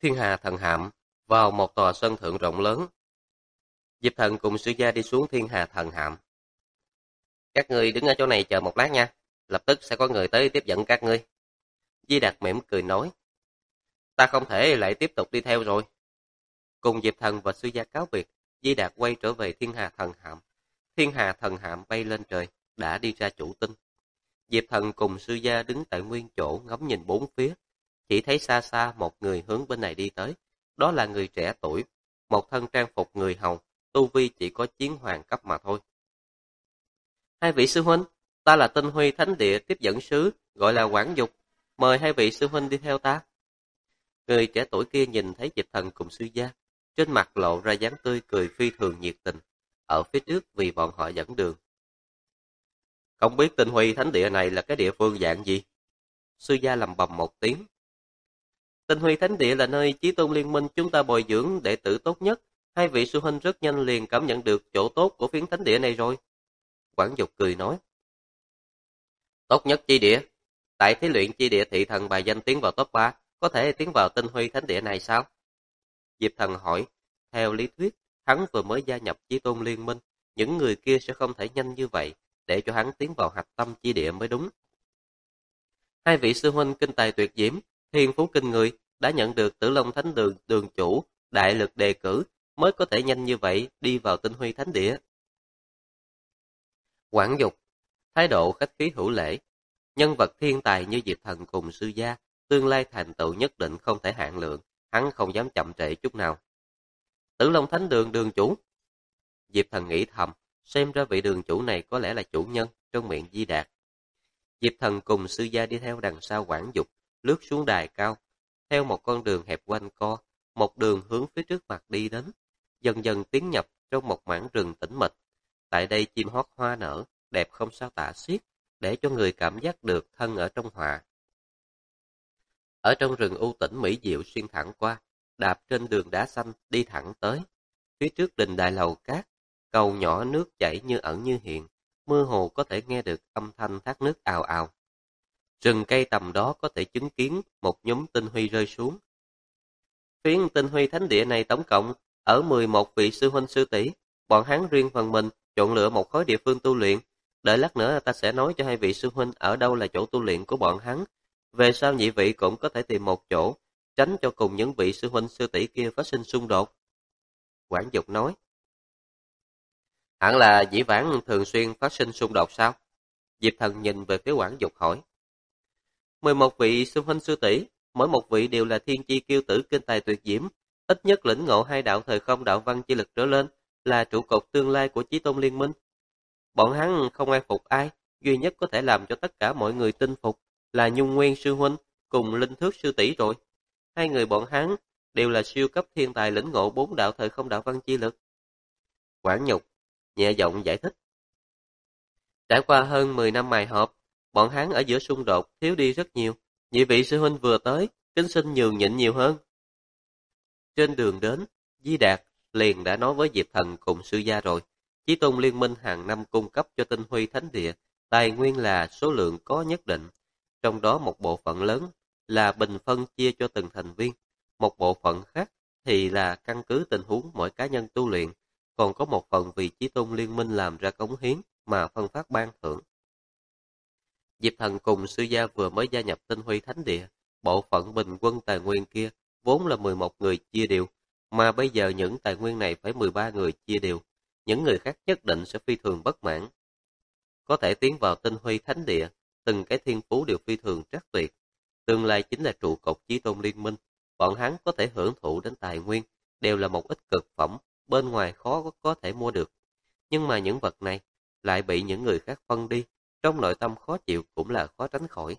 Thiên Hà Thần Hạm vào một tòa sân thượng rộng lớn. Diệp Thần cùng sư gia đi xuống Thiên Hà Thần Hạm. Các ngươi đứng ở chỗ này chờ một lát nha, lập tức sẽ có người tới tiếp dẫn các ngươi. Di Đạt mỉm cười nói, ta không thể lại tiếp tục đi theo rồi. Cùng Diệp Thần và sư gia cáo biệt, Di Đạt quay trở về Thiên Hà Thần Hạm. Thiên Hà Thần Hạm bay lên trời, đã đi ra chủ tinh. Diệp Thần cùng sư gia đứng tại nguyên chỗ ngắm nhìn bốn phía, chỉ thấy xa xa một người hướng bên này đi tới. Đó là người trẻ tuổi, một thân trang phục người hầu, tu vi chỉ có chiến hoàng cấp mà thôi. Hai vị sư huynh, ta là Tinh Huy Thánh Địa tiếp dẫn sứ, gọi là Quảng Dục, mời hai vị sư huynh đi theo ta. Người trẻ tuổi kia nhìn thấy Diệp Thần cùng sư gia, trên mặt lộ ra dáng tươi cười phi thường nhiệt tình, ở phía trước vì bọn họ dẫn đường. Không biết Tinh Huy Thánh Địa này là cái địa phương dạng gì? Sư gia lầm bầm một tiếng. Tinh Huy Thánh Địa là nơi Chí Tôn Liên Minh chúng ta bồi dưỡng đệ tử tốt nhất. Hai vị sư huynh rất nhanh liền cảm nhận được chỗ tốt của phiến thánh địa này rồi. Quảng Dục cười nói. Tốt nhất chi địa? Tại thí luyện chi địa thị thần bài danh tiến vào top 3, có thể tiến vào Tinh Huy Thánh Địa này sao? Diệp Thần hỏi. Theo lý thuyết, hắn vừa mới gia nhập Chí Tôn Liên Minh, những người kia sẽ không thể nhanh như vậy, để cho hắn tiến vào hạch tâm chi địa mới đúng. Hai vị sư huynh kinh tài tuyệt diễm, thiên phú kinh người, đã nhận được Tử Long Thánh Đường đường chủ đại lực đề cử, mới có thể nhanh như vậy đi vào Tinh Huy Thánh Địa. Quảng Dục, thái độ khách khí hữu lễ, nhân vật thiên tài như Diệp Thần cùng sư gia, tương lai thành tựu nhất định không thể hạn lượng, hắn không dám chậm trễ chút nào. Tử Long Thánh Đường đường chủ. Diệp Thần nghĩ thầm, xem ra vị đường chủ này có lẽ là chủ nhân trong miệng Di Đạt. Diệp Thần cùng sư gia đi theo đằng sau Quảng Dục, lướt xuống đài cao, theo một con đường hẹp quanh co, một đường hướng phía trước mặt đi đến, dần dần tiến nhập trong một mảng rừng tĩnh mịch. Tại đây chim hót hoa nở, đẹp không sao tả xiết, để cho người cảm giác được thân ở trong họa. Ở trong rừng u tĩnh mỹ diệu xuyên thẳng qua, đạp trên đường đá xanh đi thẳng tới. Phía trước đình đài lầu cát, cầu nhỏ nước chảy như ẩn như hiện, mơ hồ có thể nghe được âm thanh thác nước ào ào. Rừng cây tầm đó có thể chứng kiến một nhóm tinh huy rơi xuống. Phiến Tinh Huy Thánh Địa này tổng cộng ở 11 vị sư huynh sư tỷ, bọn hắn riêng phần mình chọn lựa một khối địa phương tu luyện. Đợi lát nữa ta sẽ nói cho hai vị sư huynh ở đâu là chỗ tu luyện của bọn hắn. Về sau nhị vị cũng có thể tìm một chỗ, tránh cho cùng những vị sư huynh sư tỷ kia phát sinh xung đột. Quảng Dục nói. Hẳn là dĩ vãng thường xuyên phát sinh xung đột sao? Diệp Thần nhìn về phía Quảng Dục hỏi. 11 vị sư huynh sư tỷ, mỗi một vị đều là thiên chi kiêu tử kinh tài tuyệt diễm, ít nhất lĩnh ngộ hai đạo thời không đạo văn chi lực trở lên, là trụ cột tương lai của Chí Tôn Liên Minh. Bọn hắn không ai phục ai, duy nhất có thể làm cho tất cả mọi người tin phục là Nhung Nguyên sư huynh cùng Linh Thước sư tỷ rồi. Hai người bọn hắn đều là siêu cấp thiên tài lĩnh ngộ bốn đạo thời không đạo văn chi lực. Quảng Nhục nhẹ giọng giải thích. Trải qua hơn 10 năm mài hợp, bọn hắn ở giữa xung đột thiếu đi rất nhiều. Nhị vị sư huynh vừa tới, kính xin nhường nhịn nhiều hơn. Trên đường đến, Di Đạt liền đã nói với Diệp Thần cùng sư gia rồi. Chí Tôn Liên Minh hàng năm cung cấp cho Tinh Huy Thánh Địa, tài nguyên là số lượng có nhất định. Trong đó một bộ phận lớn là bình phân chia cho từng thành viên. Một bộ phận khác thì là căn cứ tình huống mỗi cá nhân tu luyện. Còn có một phần vì Chí Tôn Liên Minh làm ra cống hiến mà phân phát ban thưởng. Diệp Thần cùng sư gia vừa mới gia nhập Tinh Huy Thánh Địa, bộ phận bình quân tài nguyên kia vốn là 11 người chia đều, mà bây giờ những tài nguyên này phải 13 người chia đều, những người khác nhất định sẽ phi thường bất mãn. Có thể tiến vào Tinh Huy Thánh Địa, từng cái thiên phú đều phi thường trắc tuyệt, tương lai chính là trụ cột Chí Tôn Liên Minh, bọn hắn có thể hưởng thụ đến tài nguyên, đều là một ít cực phẩm, bên ngoài khó có thể mua được. Nhưng mà những vật này lại bị những người khác phân đi, trong nội tâm khó chịu cũng là khó tránh khỏi.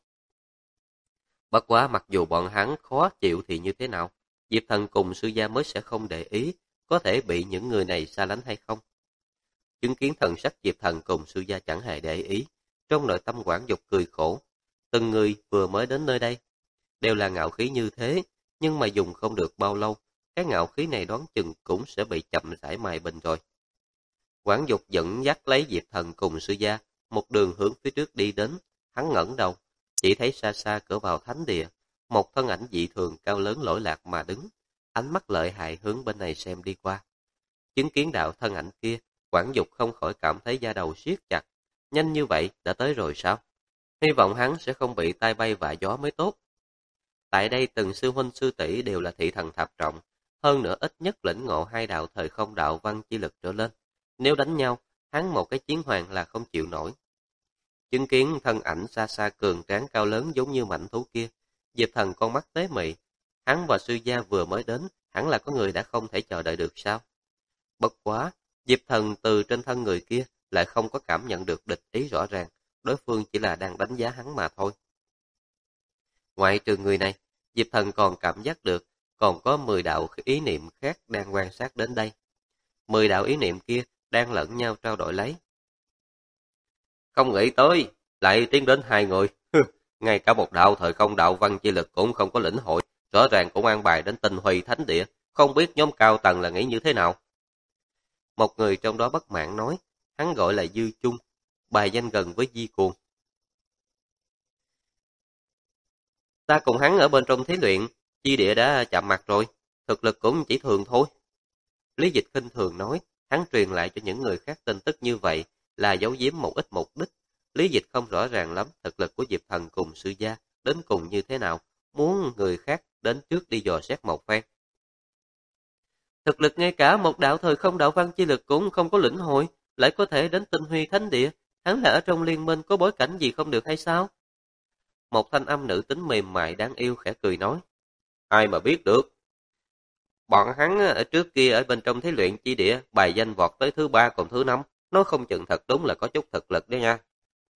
Bất quá mặc dù bọn hắn khó chịu thì như thế nào, Diệp Thần cùng sư gia mới sẽ không để ý, có thể bị những người này xa lánh hay không. Chứng kiến thần sắc Diệp Thần cùng sư gia chẳng hề để ý, trong nội tâm Quảng Dục cười khổ. Từng người vừa mới đến nơi đây, đều là ngạo khí như thế, nhưng mà dùng không được bao lâu, cái ngạo khí này đoán chừng cũng sẽ bị chậm rãi mài bình rồi. Quảng Dục dẫn dắt lấy Diệp Thần cùng sư gia, một đường hướng phía trước đi đến, hắn ngẩng đầu, chỉ thấy xa xa cửa vào thánh địa, một thân ảnh dị thường cao lớn lỗi lạc mà đứng, ánh mắt lợi hại hướng bên này xem đi qua. Chứng kiến đạo thân ảnh kia, Quảng Dục không khỏi cảm thấy da đầu siết chặt. Nhanh như vậy, đã tới rồi sao? Hy vọng hắn sẽ không bị tai bay vạ gió mới tốt. Tại đây từng sư huynh sư tỷ đều là thị thần thập trọng, hơn nữa ít nhất lĩnh ngộ hai đạo thời không đạo văn chi lực trở lên. Nếu đánh nhau, hắn một cái chiến hoàng là không chịu nổi. Chứng kiến thân ảnh xa xa cường tráng cao lớn giống như mảnh thú kia, Diệp Thần con mắt tế mị. Hắn và sư gia vừa mới đến, hẳn là có người đã không thể chờ đợi được sao? Bất quá, Diệp Thần từ trên thân người kia lại không có cảm nhận được địch ý rõ ràng, đối phương chỉ là đang đánh giá hắn mà thôi. Ngoại trừ người này, Diệp Thần còn cảm giác được còn có 10 đạo ý niệm khác đang quan sát đến đây. 10 đạo ý niệm kia đang lẫn nhau trao đổi lấy. Không nghĩ tới, lại tiến đến hai người. Ngay cả một đạo thời không đạo văn chi lực cũng không có lĩnh hội, rõ ràng cũng an bài đến Tinh Huy Thánh Địa, không biết nhóm cao tầng là nghĩ như thế nào. Một người trong đó bất mãn nói, hắn gọi là Dư Chung, bài danh gần với Di Cuồng. Ta cùng hắn ở bên trong thí luyện, chi địa đã chạm mặt rồi, thực lực cũng chỉ thường thôi. Lý Dịch khinh thường nói, hắn truyền lại cho những người khác tin tức như vậy là giấu giếm một ít mục đích. Lý Dịch không rõ ràng lắm thực lực của Diệp Thần cùng sư gia đến cùng như thế nào, muốn người khác đến trước đi dò xét một phen. Thực lực ngay cả một đạo thời không đạo văn chi lực cũng không có lĩnh hội, lại có thể đến Tinh Huy Thánh Địa, hắn là ở trong liên minh có bối cảnh gì không được hay sao? Một thanh âm nữ tính mềm mại đáng yêu khẽ cười nói, ai mà biết được. Bọn hắn ở trước kia ở bên trong thí luyện chi địa, bài danh vọt tới thứ 3 còn thứ 5, nói không chừng thật đúng là có chút thực lực đấy nha.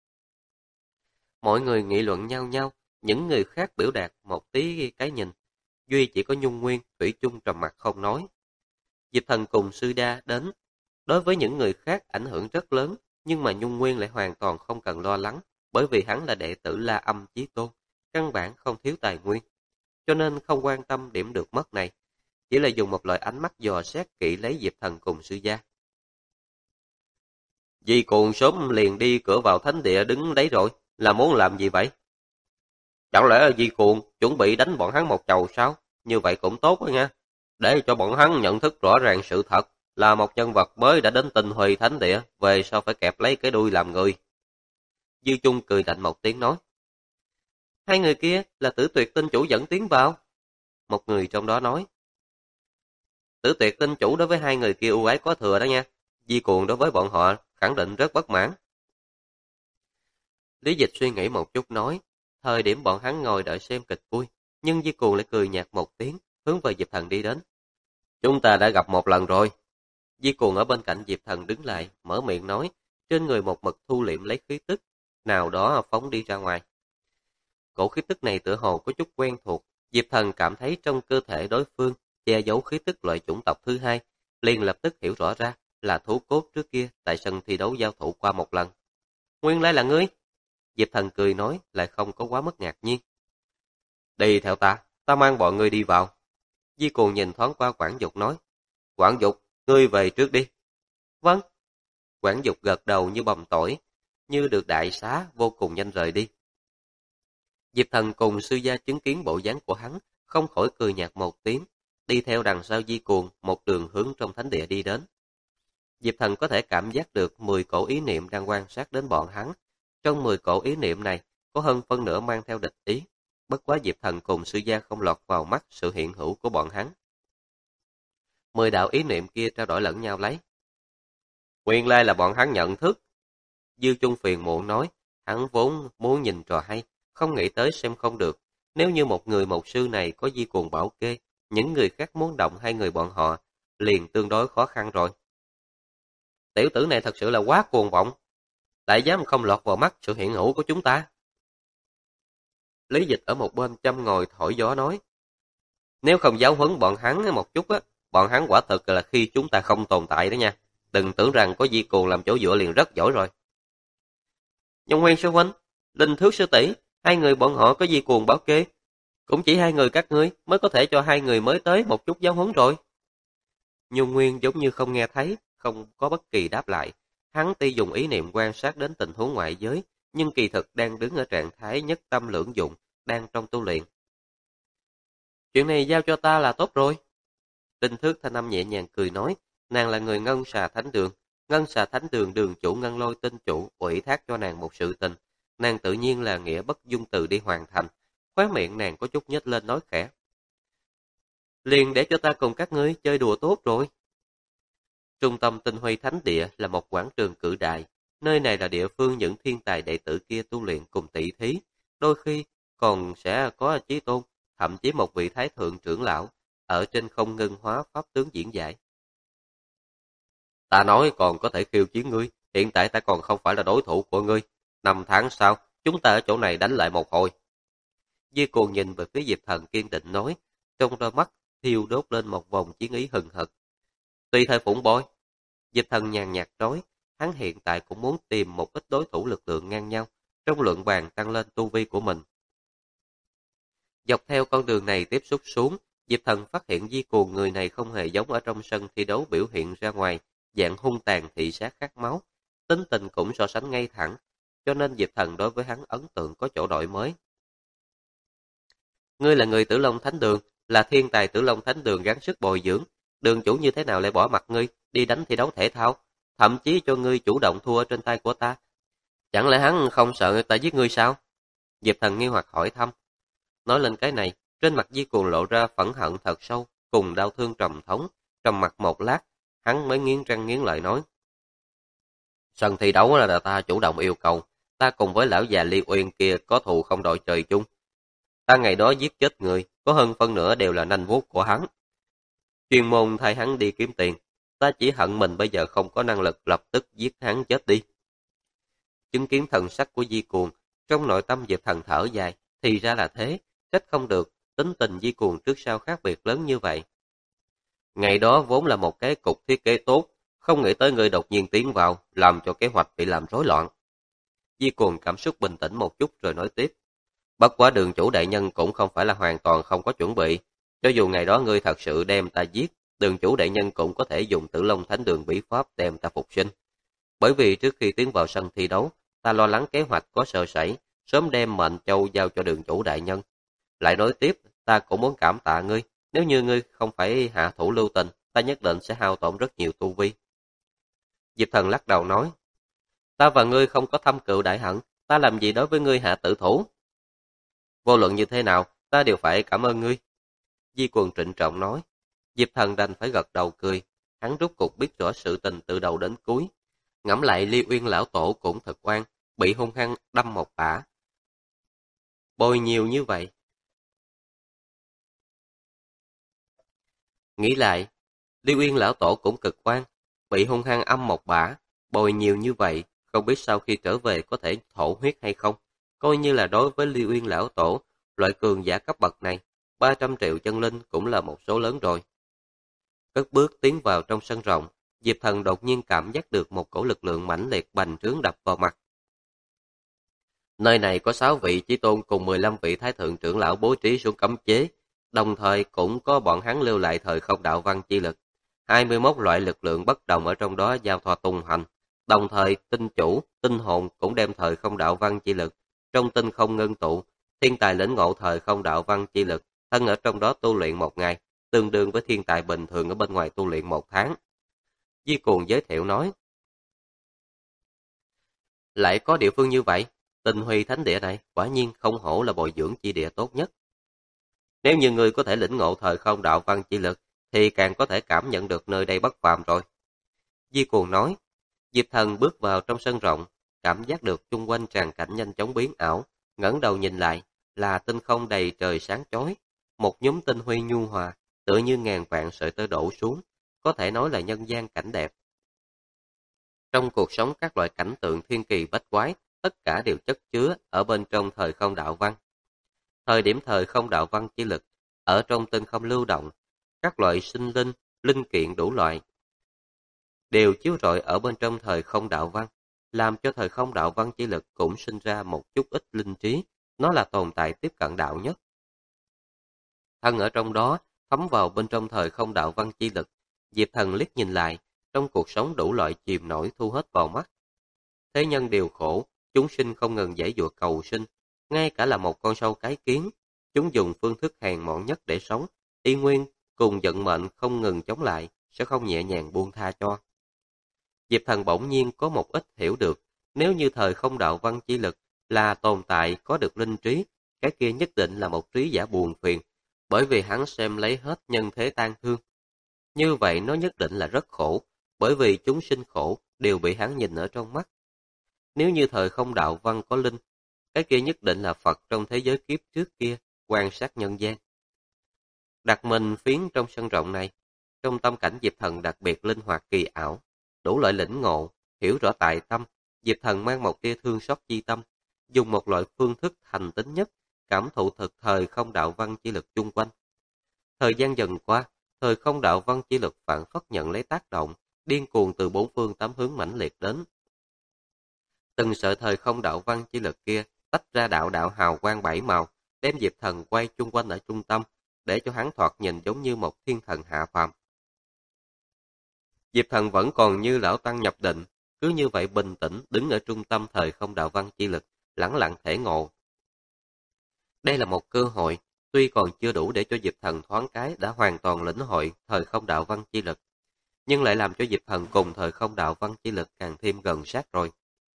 Mọi người nghị luận nhau nhau, những người khác biểu đạt một tí cái nhìn. Duy chỉ có Nhung Nguyên, thủy chung trầm mặt không nói. Diệp Thần cùng Sư Đa đến. Đối với những người khác ảnh hưởng rất lớn, nhưng mà Nhung Nguyên lại hoàn toàn không cần lo lắng, bởi vì hắn là đệ tử La Âm Chí Tôn, căn bản không thiếu tài nguyên. Cho nên không quan tâm điểm được mất này, chỉ là dùng một loại ánh mắt dò xét kỹ lấy Diệp Thần cùng Sư Gia. Di Cuồng sớm liền đi cửa vào thánh địa đứng đấy rồi, là muốn làm gì vậy? Chẳng lẽ Di Cuồng chuẩn bị đánh bọn hắn một chầu sao? Như vậy cũng tốt đó nha. Để cho bọn hắn nhận thức rõ ràng sự thật, là một nhân vật mới đã đến Tinh Huy Thánh Địa, về sau phải kẹp lấy cái đuôi làm người. Dư Chung cười lạnh một tiếng nói. Hai người kia là Tử Tuyệt Tinh Chủ dẫn tiến vào. Một người trong đó nói. Tử Tuyệt Tinh Chủ đối với hai người kia ưu ái có thừa đó nha. Di Cuồng đối với bọn họ khẳng định rất bất mãn. Lý Dịch suy nghĩ một chút nói, thời điểm bọn hắn ngồi đợi xem kịch vui, nhưng Di Cuồng lại cười nhạt một tiếng, hướng về Diệp Thần đi đến. Chúng ta đã gặp một lần rồi. Di Cuồng ở bên cạnh Diệp Thần đứng lại, mở miệng nói, trên người một mực thu liệm lấy khí tức, nào đó phóng đi ra ngoài. Cổ khí tức này tựa hồ có chút quen thuộc, Diệp Thần cảm thấy trong cơ thể đối phương che giấu khí tức loại chủng tộc thứ hai, liền lập tức hiểu rõ ra là thú cốt trước kia tại sân thi đấu giao thủ qua một lần. Nguyên lai là ngươi. Diệp Thần cười nói, lại không có quá mức ngạc nhiên. Đi theo ta, ta mang bọn ngươi đi vào. Di Cuồng nhìn thoáng qua Quảng Dục nói, Quảng Dục, ngươi về trước đi. Vâng. Quảng Dục gật đầu như bầm tỏi, như được đại xá, vô cùng nhanh rời đi. Diệp Thần cùng sư gia chứng kiến bộ dáng của hắn, không khỏi cười nhạt một tiếng, đi theo đằng sau Di Cuồng một đường hướng trong thánh địa đi đến. Diệp Thần có thể cảm giác được 10 cổ ý niệm đang quan sát đến bọn hắn. Trong 10 cổ ý niệm này, có hơn phân nửa mang theo địch ý. Bất quá Diệp Thần cùng sư gia không lọt vào mắt sự hiện hữu của bọn hắn. 10 đạo ý niệm kia trao đổi lẫn nhau lấy. Nguyên lai là bọn hắn nhận thức. Dư Chung phiền muộn nói, hắn vốn muốn nhìn trò hay, không nghĩ tới xem không được. Nếu như một người một sư này có Di Cuồng bảo kê, những người khác muốn động hai người bọn họ, liền tương đối khó khăn rồi. Tiểu tử này thật sự là quá cuồng vọng, lại dám không lọt vào mắt sự hiện hữu của chúng ta. Lý Dịch ở một bên chăm ngồi thổi gió nói, nếu không giáo huấn bọn hắn một chút á, bọn hắn quả thực là khi chúng ta không tồn tại đó nha. Đừng tưởng rằng có Di Cuồng làm chỗ dựa liền rất giỏi rồi. Nhung Nguyên sư huynh, Linh Thước sư tỷ, hai người bọn họ có Di Cuồng bảo kê, cũng chỉ hai người các ngươi mới có thể cho hai người mới tới một chút giáo huấn rồi. Nhung Nguyên giống như không nghe thấy, không có bất kỳ đáp lại. Hắn tuy dùng ý niệm quan sát đến tình huống ngoại giới, nhưng kỳ thực đang đứng ở trạng thái nhất tâm lưỡng dụng, đang trong tu luyện. Chuyện này giao cho ta là tốt rồi. Đinh Thước thanh âm nhẹ nhàng cười nói, nàng là người Ngân Xà Thánh Đường. Ngân Xà Thánh Đường đường chủ Ngân Lôi tinh chủ ủy thác cho nàng một sự tình. Nàng tự nhiên là nghĩa bất dung từ đi hoàn thành. Khóe miệng nàng có chút nhếch lên nói khẽ. Liền để cho ta cùng các ngươi chơi đùa tốt rồi. Trung tâm Tinh Huy Thánh Địa là một quảng trường cử đại. Nơi này là địa phương những thiên tài đệ tử kia tu luyện cùng tỷ thí. Đôi khi còn sẽ có chí tôn, thậm chí một vị thái thượng trưởng lão ở trên không ngân hóa pháp tướng diễn giải. Ta nói còn có thể khiêu chiến ngươi, hiện tại ta còn không phải là đối thủ của ngươi. 5 tháng sau, chúng ta ở chỗ này đánh lại một hồi. Di Cuồng nhìn về phía Diệp Thần kiên định nói, trong đôi mắt thiêu đốt lên một vòng chiến ý hừng hực. Tùy thời phụng bồi. Diệp Thần nhàn nhạt nói, hắn hiện tại cũng muốn tìm một ít đối thủ lực lượng ngang nhau, trong luận bàn tăng lên tu vi của mình. Dọc theo con đường này tiếp xúc xuống, Diệp Thần phát hiện Di Cuồng người này không hề giống ở trong sân thi đấu biểu hiện ra ngoài, dạng hung tàn thị sát khát máu, tính tình cũng so sánh ngay thẳng, cho nên Diệp Thần đối với hắn ấn tượng có chỗ đổi mới. Ngươi là người Tử Long Thánh Đường, là thiên tài Tử Long Thánh Đường gắng sức bồi dưỡng, đường chủ như thế nào lại bỏ mặc ngươi đi đánh thi đấu thể thao, thậm chí cho ngươi chủ động thua trên tay của ta. Chẳng lẽ hắn không sợ ta giết ngươi sao? Diệp Thần nghi hoặc hỏi thăm. Nói lên cái này, trên mặt Di Cuồng lộ ra phẫn hận thật sâu, cùng đau thương trầm thống, trầm mặt một lát, hắn mới nghiến răng nghiến lợi nói. Sân thi đấu là ta chủ động yêu cầu, ta cùng với lão già Ly Uyên kia có thù không đội trời chung. Ta ngày đó giết chết người, có hơn phân nửa đều là nanh vuốt của hắn. Chuyên môn thay hắn đi kiếm tiền, ta chỉ hận mình bây giờ không có năng lực lập tức giết hắn chết đi. Chứng kiến thần sắc của Di Cuồng, trong nội tâm Diệp Thần thở dài, thì ra là thế, trách không được, tính tình Di Cuồng trước sau khác biệt lớn như vậy. Ngày đó vốn là một cái cục thiết kế tốt, không nghĩ tới người đột nhiên tiến vào, làm cho kế hoạch bị làm rối loạn. Di Cuồng cảm xúc bình tĩnh một chút rồi nói tiếp. Bất quá đường chủ đại nhân cũng không phải là hoàn toàn không có chuẩn bị. Cho dù ngày đó ngươi thật sự đem ta giết, đường chủ đại nhân cũng có thể dùng Tử Long Thánh Đường bí pháp đem ta phục sinh. Bởi vì trước khi tiến vào sân thi đấu, ta lo lắng kế hoạch có sơ sẩy, sớm đem mệnh châu giao cho đường chủ đại nhân. Lại nói tiếp, ta cũng muốn cảm tạ ngươi, nếu như ngươi không phải hạ thủ lưu tình, ta nhất định sẽ hao tổn rất nhiều tu vi. Diệp Thần lắc đầu nói, ta và ngươi không có thâm cựu đại hận, ta làm gì đối với ngươi hạ tử thủ. Vô luận như thế nào, ta đều phải cảm ơn ngươi. Di Cuồng trịnh trọng nói. Diệp Thần đành phải gật đầu cười, hắn rút cục biết rõ sự tình từ đầu đến cuối. Ngẫm lại Ly Uyên lão tổ cũng thật oan, bị hung hăng đâm một bả. Bồi nhiều như vậy. Nghĩ lại, Ly Uyên lão tổ cũng cực oan, bị hung hăng âm một bả, bồi nhiều như vậy, không biết sau khi trở về có thể thổ huyết hay không. Coi như là đối với Ly Uyên lão tổ, loại cường giả cấp bậc này, 300 triệu chân linh cũng là một số lớn rồi. Cất bước tiến vào trong sân rộng, Diệp Thần đột nhiên cảm giác được một cổ lực lượng mãnh liệt bành trướng đập vào mặt. Nơi này có 6 vị chí tôn cùng 15 vị thái thượng trưởng lão bố trí xuống cấm chế, đồng thời cũng có bọn hắn lưu lại thời không đạo văn chi lực. 21 loại lực lượng bất đồng ở trong đó giao thoa tung hành, đồng thời tinh chủ, tinh hồn cũng đem thời không đạo văn chi lực trong tinh không ngưng tụ, thiên tài lĩnh ngộ thời không đạo văn chi lực, thân ở trong đó tu luyện một ngày, tương đương với thiên tài bình thường ở bên ngoài tu luyện 1 tháng. Di Cuồng giới thiệu nói, lại có địa phương như vậy, Tinh Huy Thánh Địa này quả nhiên không hổ là bồi dưỡng chi địa tốt nhất. Nếu như người có thể lĩnh ngộ thời không đạo văn chi lực, thì càng có thể cảm nhận được nơi đây bất phàm rồi. Di Cuồng nói, Diệp Thần bước vào trong sân rộng, cảm giác được chung quanh tràn cảnh nhanh chóng biến ảo, ngẩng đầu nhìn lại, là tinh không đầy trời sáng chói, một nhóm tinh huy nhu hòa, tựa như ngàn vạn sợi tơ đổ xuống, có thể nói là nhân gian cảnh đẹp. Trong cuộc sống các loại cảnh tượng thiên kỳ bách quái, tất cả đều chất chứa ở bên trong thời không đạo văn. Thời điểm thời không đạo văn chi lực, ở trong tinh không lưu động, các loại sinh linh, linh kiện đủ loại, đều chiếu rọi ở bên trong thời không đạo văn, làm cho thời không đạo văn chi lực cũng sinh ra một chút ít linh trí, nó là tồn tại tiếp cận đạo nhất. Thân ở trong đó, thấm vào bên trong thời không đạo văn chi lực, Diệp Thần liếc nhìn lại, trong cuộc sống đủ loại chìm nổi thu hết vào mắt. Thế nhân đều khổ, chúng sinh không ngừng giãy giụa cầu sinh, ngay cả là một con sâu cái kiến, Chúng dùng phương thức hèn mọn nhất để sống, y nguyên cùng vận mệnh không ngừng chống lại, sẽ không nhẹ nhàng buông tha cho. Diệp Thần bỗng nhiên có một ít hiểu được, nếu như thời không đạo văn chi lực là tồn tại có được linh trí, cái kia nhất định là một trí giả buồn phiền, bởi vì hắn xem lấy hết nhân thế tan thương. Như vậy nó nhất định là rất khổ, bởi vì chúng sinh khổ đều bị hắn nhìn ở trong mắt. Nếu như thời không đạo văn có linh, cái kia nhất định là Phật trong thế giới kiếp trước kia, quan sát nhân gian. Đặt mình phiến trong sân rộng này, trong tâm cảnh Diệp Thần đặc biệt linh hoạt kỳ ảo, đủ loại lĩnh ngộ, hiểu rõ tại tâm, Diệp Thần mang một tia thương xót chi tâm, dùng một loại phương thức thành tính nhất, cảm thụ thực thời không đạo văn chi lực chung quanh. Thời gian dần qua, thời không đạo văn chi lực phản phất nhận lấy tác động, điên cuồng từ bốn phương tám hướng mãnh liệt đến. Từng sợi thời không đạo văn chi lực kia tách ra đạo đạo hào quang bảy màu, đem Diệp Thần quay chung quanh ở trung tâm, để cho hắn thoạt nhìn giống như một thiên thần hạ phàm. Diệp Thần vẫn còn như lão tăng nhập định, cứ như vậy bình tĩnh đứng ở trung tâm thời không đạo văn chi lực, lẳng lặng thể ngộ. Đây là một cơ hội, tuy còn chưa đủ để cho Diệp Thần thoáng cái đã hoàn toàn lĩnh hội thời không đạo văn chi lực, nhưng lại làm cho Diệp Thần cùng thời không đạo văn chi lực càng thêm gần sát rồi.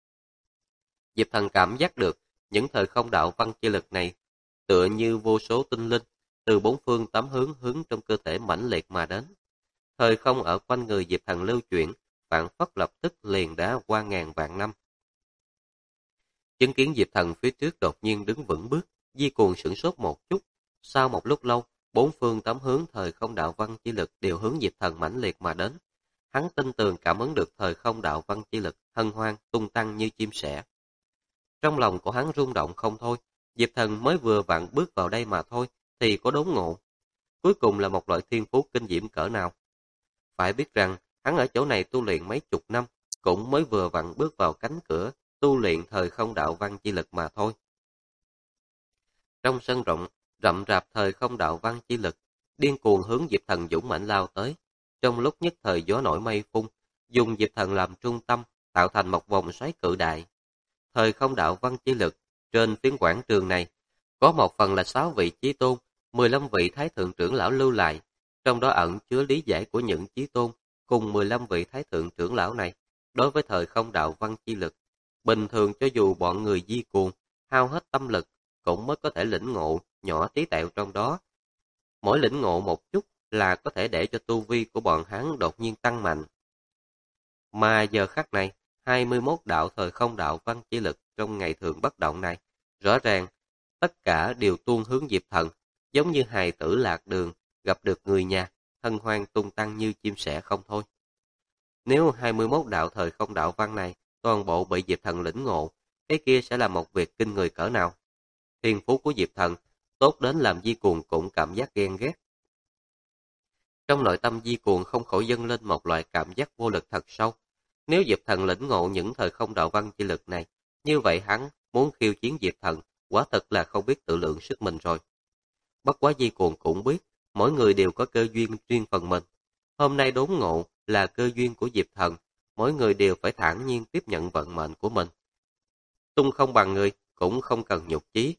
Diệp Thần cảm giác được những thời không đạo văn chi lực này tựa như vô số tinh linh từ bốn phương tám hướng hướng trong cơ thể mãnh liệt mà đến. Thời không ở quanh người Diệp Thần lưu chuyển, phản phất lập tức liền đã qua ngàn vạn năm. Chứng kiến Diệp Thần phía trước đột nhiên đứng vững bước, Di Cuồng sửng sốt một chút. Sau một lúc lâu, bốn phương tám hướng thời không đạo văn chi lực đều hướng Diệp Thần mãnh liệt mà đến. Hắn tin tường cảm ứng được thời không đạo văn chi lực hân hoan tung tăng như chim sẻ. Trong lòng của hắn rung động không thôi, Diệp Thần mới vừa vặn bước vào đây mà thôi, thì có đốn ngộ. Cuối cùng là một loại thiên phú kinh diễm cỡ nào. Phải biết rằng, hắn ở chỗ này tu luyện mấy chục năm, cũng mới vừa vặn bước vào cánh cửa, tu luyện thời không đạo văn chi lực mà thôi. Trong sân rộng, rậm rạp thời không đạo văn chi lực, điên cuồng hướng Diệp Thần dũng mãnh lao tới. Trong lúc nhất thời gió nổi mây phun, dùng Diệp Thần làm trung tâm, tạo thành một vòng xoáy cự đại. Thời không đạo văn chi lực, trên phiến quảng trường này, có một phần là 6 vị chí tôn, 15 vị thái thượng trưởng lão lưu lại, trong đó ẩn chứa lý giải của những chí tôn, cùng 15 vị thái thượng trưởng lão này, đối với thời không đạo văn chi lực. Bình thường cho dù bọn người Di Cuồng, hao hết tâm lực, cũng mới có thể lĩnh ngộ nhỏ tí tẹo trong đó. Mỗi lĩnh ngộ một chút là có thể để cho tu vi của bọn hắn đột nhiên tăng mạnh. Mà giờ khắc này, 21 đạo thời không đạo văn chi lực trong ngày thường bất động này, rõ ràng, tất cả đều tuôn hướng Diệp Thần, giống như hài tử lạc đường, gặp được người nhà, hân hoan tung tăng như chim sẻ không thôi. Nếu 21 đạo thời không đạo văn này toàn bộ bị Diệp Thần lĩnh ngộ, cái kia sẽ là một việc kinh người cỡ nào. Thiên phú của Diệp Thần tốt đến làm Di Cuồng cũng cảm giác ghen ghét. Trong nội tâm Di Cuồng không khỏi dâng lên một loại cảm giác vô lực thật sâu. Nếu Diệp Thần lĩnh ngộ những thời không đạo văn chi lực này, như vậy hắn muốn khiêu chiến Diệp Thần, quả thật là không biết tự lượng sức mình rồi. Bất quá Di Cuồng cũng biết, mỗi người đều có cơ duyên riêng phần mình. Hôm nay đốn ngộ là cơ duyên của Diệp Thần, mỗi người đều phải thản nhiên tiếp nhận vận mệnh của mình. Tung không bằng người, cũng không cần nhục chí.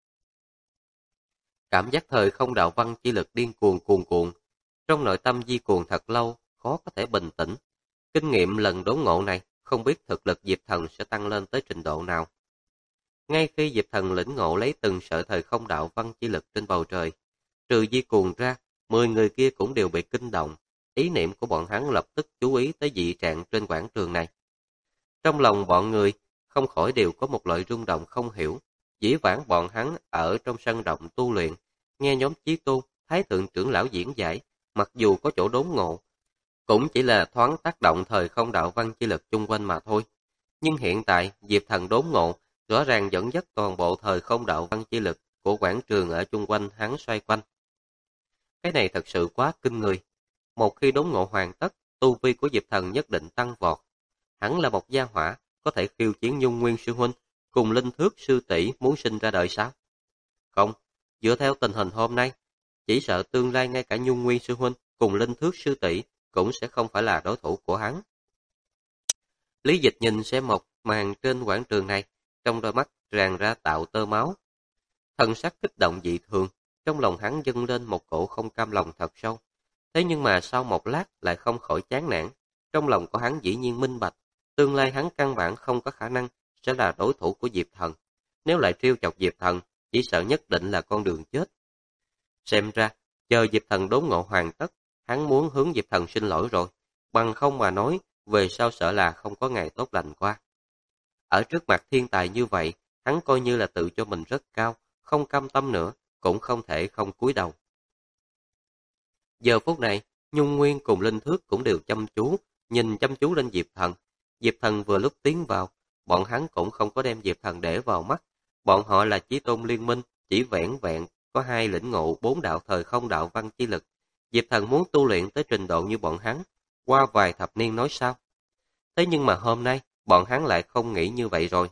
Cảm giác thời không đạo văn chi lực điên cuồng cuồn cuộn. Trong nội tâm Di Cuồng thật lâu, khó có thể bình tĩnh. Kinh nghiệm lần đốn ngộ này, không biết thực lực Diệp Thần sẽ tăng lên tới trình độ nào. Ngay khi Diệp Thần lĩnh ngộ lấy từng sợi thời không đạo văn chi lực trên bầu trời, trừ Di Cuồng ra, 10 người kia cũng đều bị kinh động. Ý niệm của bọn hắn lập tức chú ý tới dị trạng trên quảng trường này. Trong lòng bọn người, không khỏi đều có một loại rung động không hiểu. Dĩ vãng bọn hắn ở trong sân rộng tu luyện, nghe nhóm chí tôn, thái thượng trưởng lão diễn giải, mặc dù có chỗ đốn ngộ, cũng chỉ là thoáng tác động thời không đạo văn chi lực chung quanh mà thôi. Nhưng hiện tại, Diệp Thần đốn ngộ, rõ ràng dẫn dắt toàn bộ thời không đạo văn chi lực của quảng trường ở chung quanh hắn xoay quanh. Cái này thật sự quá kinh người. Một khi đốn ngộ hoàn tất, tu vi của Diệp Thần nhất định tăng vọt. Hắn là một gia hỏa, có thể khiêu chiến Nhung Nguyên sư huynh, cùng Linh Thước sư tỷ muốn sinh ra đời sao? Không, dựa theo tình hình hôm nay, chỉ sợ tương lai ngay cả Nhung Nguyên sư huynh cùng Linh Thước sư tỷ cũng sẽ không phải là đối thủ của hắn. Lý Dịch nhìn xem một màn trên quảng trường này, trong đôi mắt tràn ra tạo tơ máu. Thần sắc kích động dị thường, trong lòng hắn dâng lên một cổ không cam lòng thật sâu. Thế nhưng mà sau một lát lại không khỏi chán nản. Trong lòng của hắn dĩ nhiên minh bạch, tương lai hắn căn bản không có khả năng sẽ là đối thủ của Diệp Thần. Nếu lại trêu chọc Diệp Thần, chỉ sợ nhất định là con đường chết. Xem ra, chờ Diệp Thần đốn ngộ hoàn tất, hắn muốn hướng Diệp Thần xin lỗi rồi. Bằng không mà nói, về sau sợ là không có ngày tốt lành qua. Ở trước mặt thiên tài như vậy, hắn coi như là tự cho mình rất cao, không cam tâm nữa, cũng không thể không cúi đầu. Giờ phút này, Nhung Nguyên cùng Linh Thước cũng đều nhìn chăm chú lên Diệp Thần. Diệp Thần vừa lúc tiến vào, bọn hắn cũng không có đem Diệp Thần để vào mắt. Bọn họ là Chí Tôn Liên Minh, chỉ vẻn vẹn có 2 lĩnh ngộ 4 đạo thời không đạo văn chi lực. Diệp Thần muốn tu luyện tới trình độ như bọn hắn, qua vài thập niên nói sao. Thế nhưng mà hôm nay, bọn hắn lại không nghĩ như vậy rồi.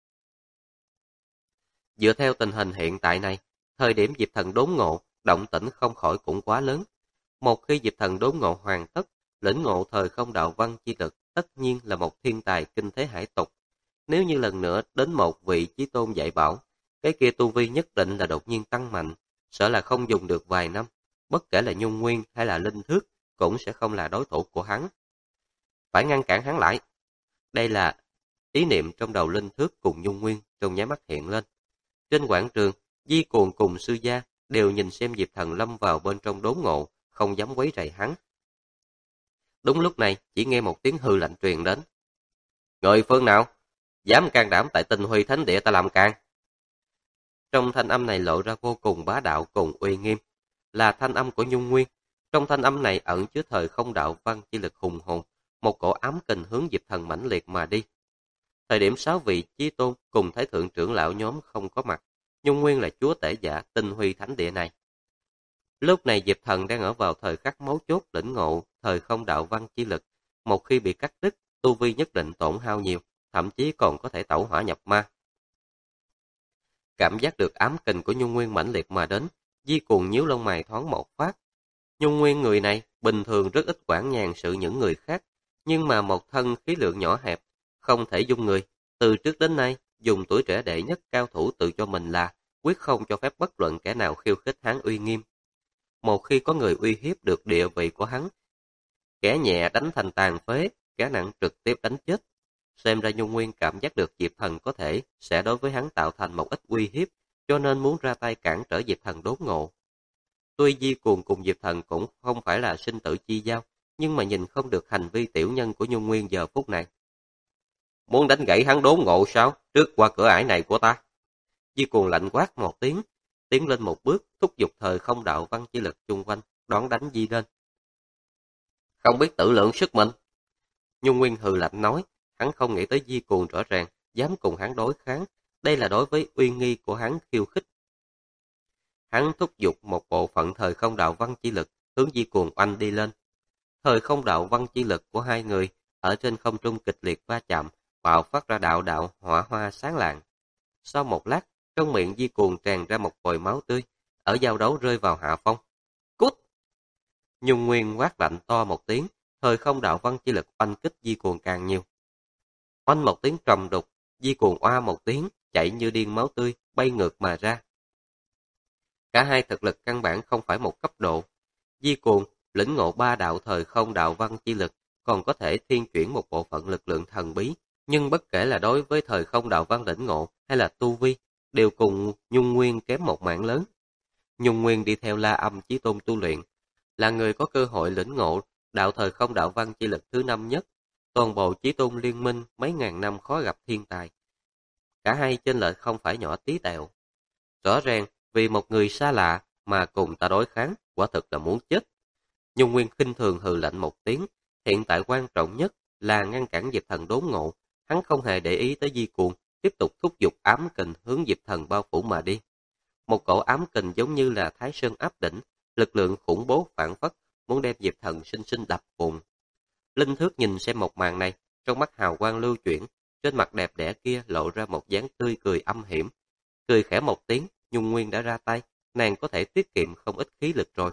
Dựa theo tình hình hiện tại này, thời điểm Diệp Thần đốn ngộ, động tĩnh không khỏi cũng quá lớn. Một khi Diệp Thần đốn ngộ hoàn tất, lĩnh ngộ thời không đạo văn chi lực tất nhiên là một thiên tài kinh thế hải tục. Nếu như lần nữa đến một vị chí tôn dạy bảo, cái kia tu vi nhất định là đột nhiên tăng mạnh, sợ là không dùng được vài năm, bất kể là Nhung Nguyên hay là Linh Thước, cũng sẽ không là đối thủ của hắn. Phải ngăn cản hắn lại. Đây là ý niệm trong đầu Linh Thước cùng Nhung Nguyên trong nháy mắt hiện lên. Trên quảng trường, Di Cuồng cùng Sư Gia đều nhìn xem Diệp Thần lâm vào bên trong đốn ngộ, không dám quấy rầy hắn. Đúng lúc này, chỉ nghe một tiếng hư lạnh truyền đến. Người phương nào? Dám can đảm tại Tinh Huy Thánh Địa ta làm can. Trong thanh âm này lộ ra vô cùng bá đạo cùng uy nghiêm, là thanh âm của Nhung Nguyên. Trong thanh âm này ẩn chứa thời không đạo văn chi lực hùng hồn, một cổ ám kình hướng Diệp Thần mãnh liệt mà đi. Thời điểm 6 vị chí tôn cùng Thái thượng trưởng lão nhóm không có mặt, Nhung Nguyên là chúa tể giả Tinh Huy Thánh Địa này. Lúc này Diệp Thần đang ở vào thời khắc mấu chốt lĩnh ngộ thời không đạo văn chi lực, một khi bị cắt đứt, tu vi nhất định tổn hao nhiều, thậm chí còn có thể tẩu hỏa nhập ma. Cảm giác được ám kình của Nhung Nguyên mãnh liệt mà đến, Di Cuồng nhíu lông mày thoáng một phát. Nhung Nguyên người này bình thường rất ít quản nhàn sự những người khác, nhưng mà một thân khí lượng nhỏ hẹp, không thể dung người. Từ trước đến nay, dùng tuổi trẻ đệ nhất cao thủ tự cho mình là quyết không cho phép bất luận kẻ nào khiêu khích hắn uy nghiêm. Một khi có người uy hiếp được địa vị của hắn, kẻ nhẹ đánh thành tàn phế, kẻ nặng trực tiếp đánh chết. Xem ra Nhung Nguyên cảm giác được Diệp Thần có thể sẽ đối với hắn tạo thành một ít uy hiếp, cho nên muốn ra tay cản trở Diệp Thần đốn ngộ. Tuy Di Cuồng cùng Diệp Thần cũng không phải là sinh tử chi giao, nhưng mà nhìn không được hành vi tiểu nhân của Nhung Nguyên giờ phút này. Muốn đánh gãy hắn đốn ngộ sao? Trước qua cửa ải này của ta. Di Cuồng lạnh quát một tiếng, tiến lên một bước, thúc giục thời không đạo văn chi lực chung quanh, đón đánh Di lên. Không biết tự lượng sức mình. Nhung Nguyên hừ lạnh nói, hắn không nghĩ tới Di Cuồng rõ ràng, dám cùng hắn đối kháng, đây là đối với uy nghi của hắn khiêu khích. Hắn thúc giục một bộ phận thời không đạo văn chi lực, hướng Di Cuồng oanh đi lên. Thời không đạo văn chi lực của hai người, ở trên không trung kịch liệt va chạm, bạo phát ra đạo đạo hỏa hoa sáng lạng. Sau một lát, trong miệng Di Cuồng tràn ra một vòi máu tươi, ở giao đấu rơi vào hạ phong. Cút! Nhung Nguyên quát lạnh to một tiếng, thời không đạo văn chi lực oanh kích Di Cuồng càng nhiều. Oanh một tiếng trầm đục, Di Cuồng oa một tiếng, chạy như điên máu tươi, bay ngược mà ra. Cả hai thực lực căn bản không phải một cấp độ. Di Cuồng lĩnh ngộ 3 đạo thời không đạo văn chi lực, còn có thể thiên chuyển một bộ phận lực lượng thần bí, nhưng bất kể là đối với thời không đạo văn lĩnh ngộ hay là tu vi, đều cùng Nhung Nguyên kém một mảng lớn. Nhung Nguyên đi theo La Âm Chí Tôn tu luyện, là người có cơ hội lĩnh ngộ đạo thời không đạo văn chi lực thứ 5 nhất. Toàn bộ Chí Tôn liên minh mấy ngàn năm khó gặp thiên tài. Cả hai chênh lệch không phải nhỏ tí tẹo. Rõ ràng, vì một người xa lạ mà cùng ta đối kháng, quả thực là muốn chết. Nhung Nguyên khinh thường hừ lạnh một tiếng, hiện tại quan trọng nhất là ngăn cản Diệp Thần đốn ngộ. Hắn không hề để ý tới Di Cuồng, tiếp tục thúc giục ám kình hướng Diệp Thần bao phủ mà đi. Một cổ ám kình giống như là Thái Sơn áp đỉnh, lực lượng khủng bố phản phất, muốn đem Diệp Thần sinh sinh đập vùng. Linh Thước nhìn xem một màn này, trong mắt hào quang lưu chuyển, trên mặt đẹp đẽ kia lộ ra một dáng tươi cười âm hiểm. Cười khẽ một tiếng, Nhung Nguyên đã ra tay, nàng có thể tiết kiệm không ít khí lực rồi.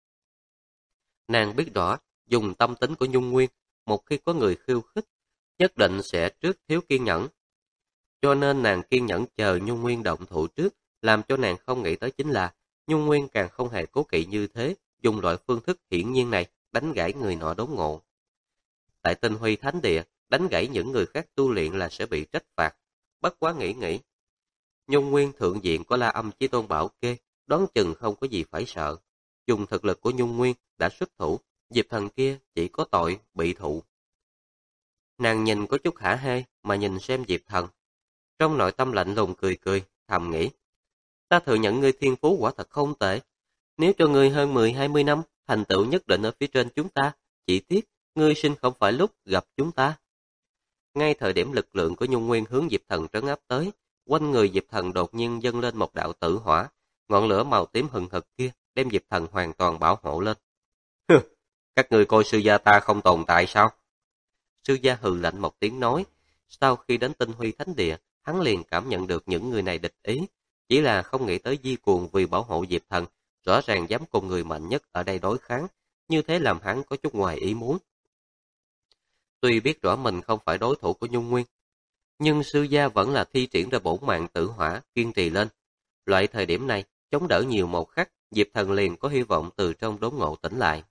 Nàng biết rõ, dùng tâm tính của Nhung Nguyên, một khi có người khiêu khích, nhất định sẽ trước thiếu kiên nhẫn. Cho nên nàng kiên nhẫn chờ Nhung Nguyên động thủ trước, Làm cho nàng không nghĩ tới chính là, Nhung Nguyên càng không hề cố kỵ như thế, dùng loại phương thức hiển nhiên này đánh gãy người nọ đốn ngộ. Tại Tinh Huy Thánh Địa, đánh gãy những người khác tu luyện là sẽ bị trách phạt. Bất quá nghĩ. Nhung Nguyên thượng diện có La Âm Chí Tôn bảo kê, đoán chừng không có gì phải sợ. Dùng thực lực của Nhung Nguyên đã xuất thủ, Diệp Thần kia chỉ có tội bị thụ. Nàng nhìn có chút hả hê mà nhìn xem Diệp Thần. Trong nội tâm lạnh lùng cười, thầm nghĩ. Ta thừa nhận ngươi thiên phú quả thật không tệ. Nếu cho ngươi hơn 10-20 năm, thành tựu nhất định ở phía trên chúng ta, chỉ tiếc ngươi sinh không phải lúc gặp chúng ta. Ngay thời điểm lực lượng của Nhung Nguyên hướng Diệp Thần trấn áp tới, quanh người Diệp Thần đột nhiên dâng lên một đạo tử hỏa, ngọn lửa màu tím hừng hực kia đem Diệp Thần hoàn toàn bảo hộ lên. Các người coi sư gia ta không tồn tại sao? Sư gia hừ lạnh một tiếng nói, sau khi đến Tinh Huy Thánh Địa, hắn liền cảm nhận được những người này địch ý, chỉ là không nghĩ tới Di Cuồng vì bảo hộ Diệp Thần, rõ ràng dám cùng người mạnh nhất ở đây đối kháng, như thế làm hắn có chút ngoài ý muốn. Tuy biết rõ mình không phải đối thủ của Nhung Nguyên, nhưng sư gia vẫn là thi triển ra bổn mạng tử hỏa, kiên trì lên. Loại thời điểm này, chống đỡ nhiều một khắc, Diệp Thần liền có hy vọng từ trong đốn ngộ tỉnh lại.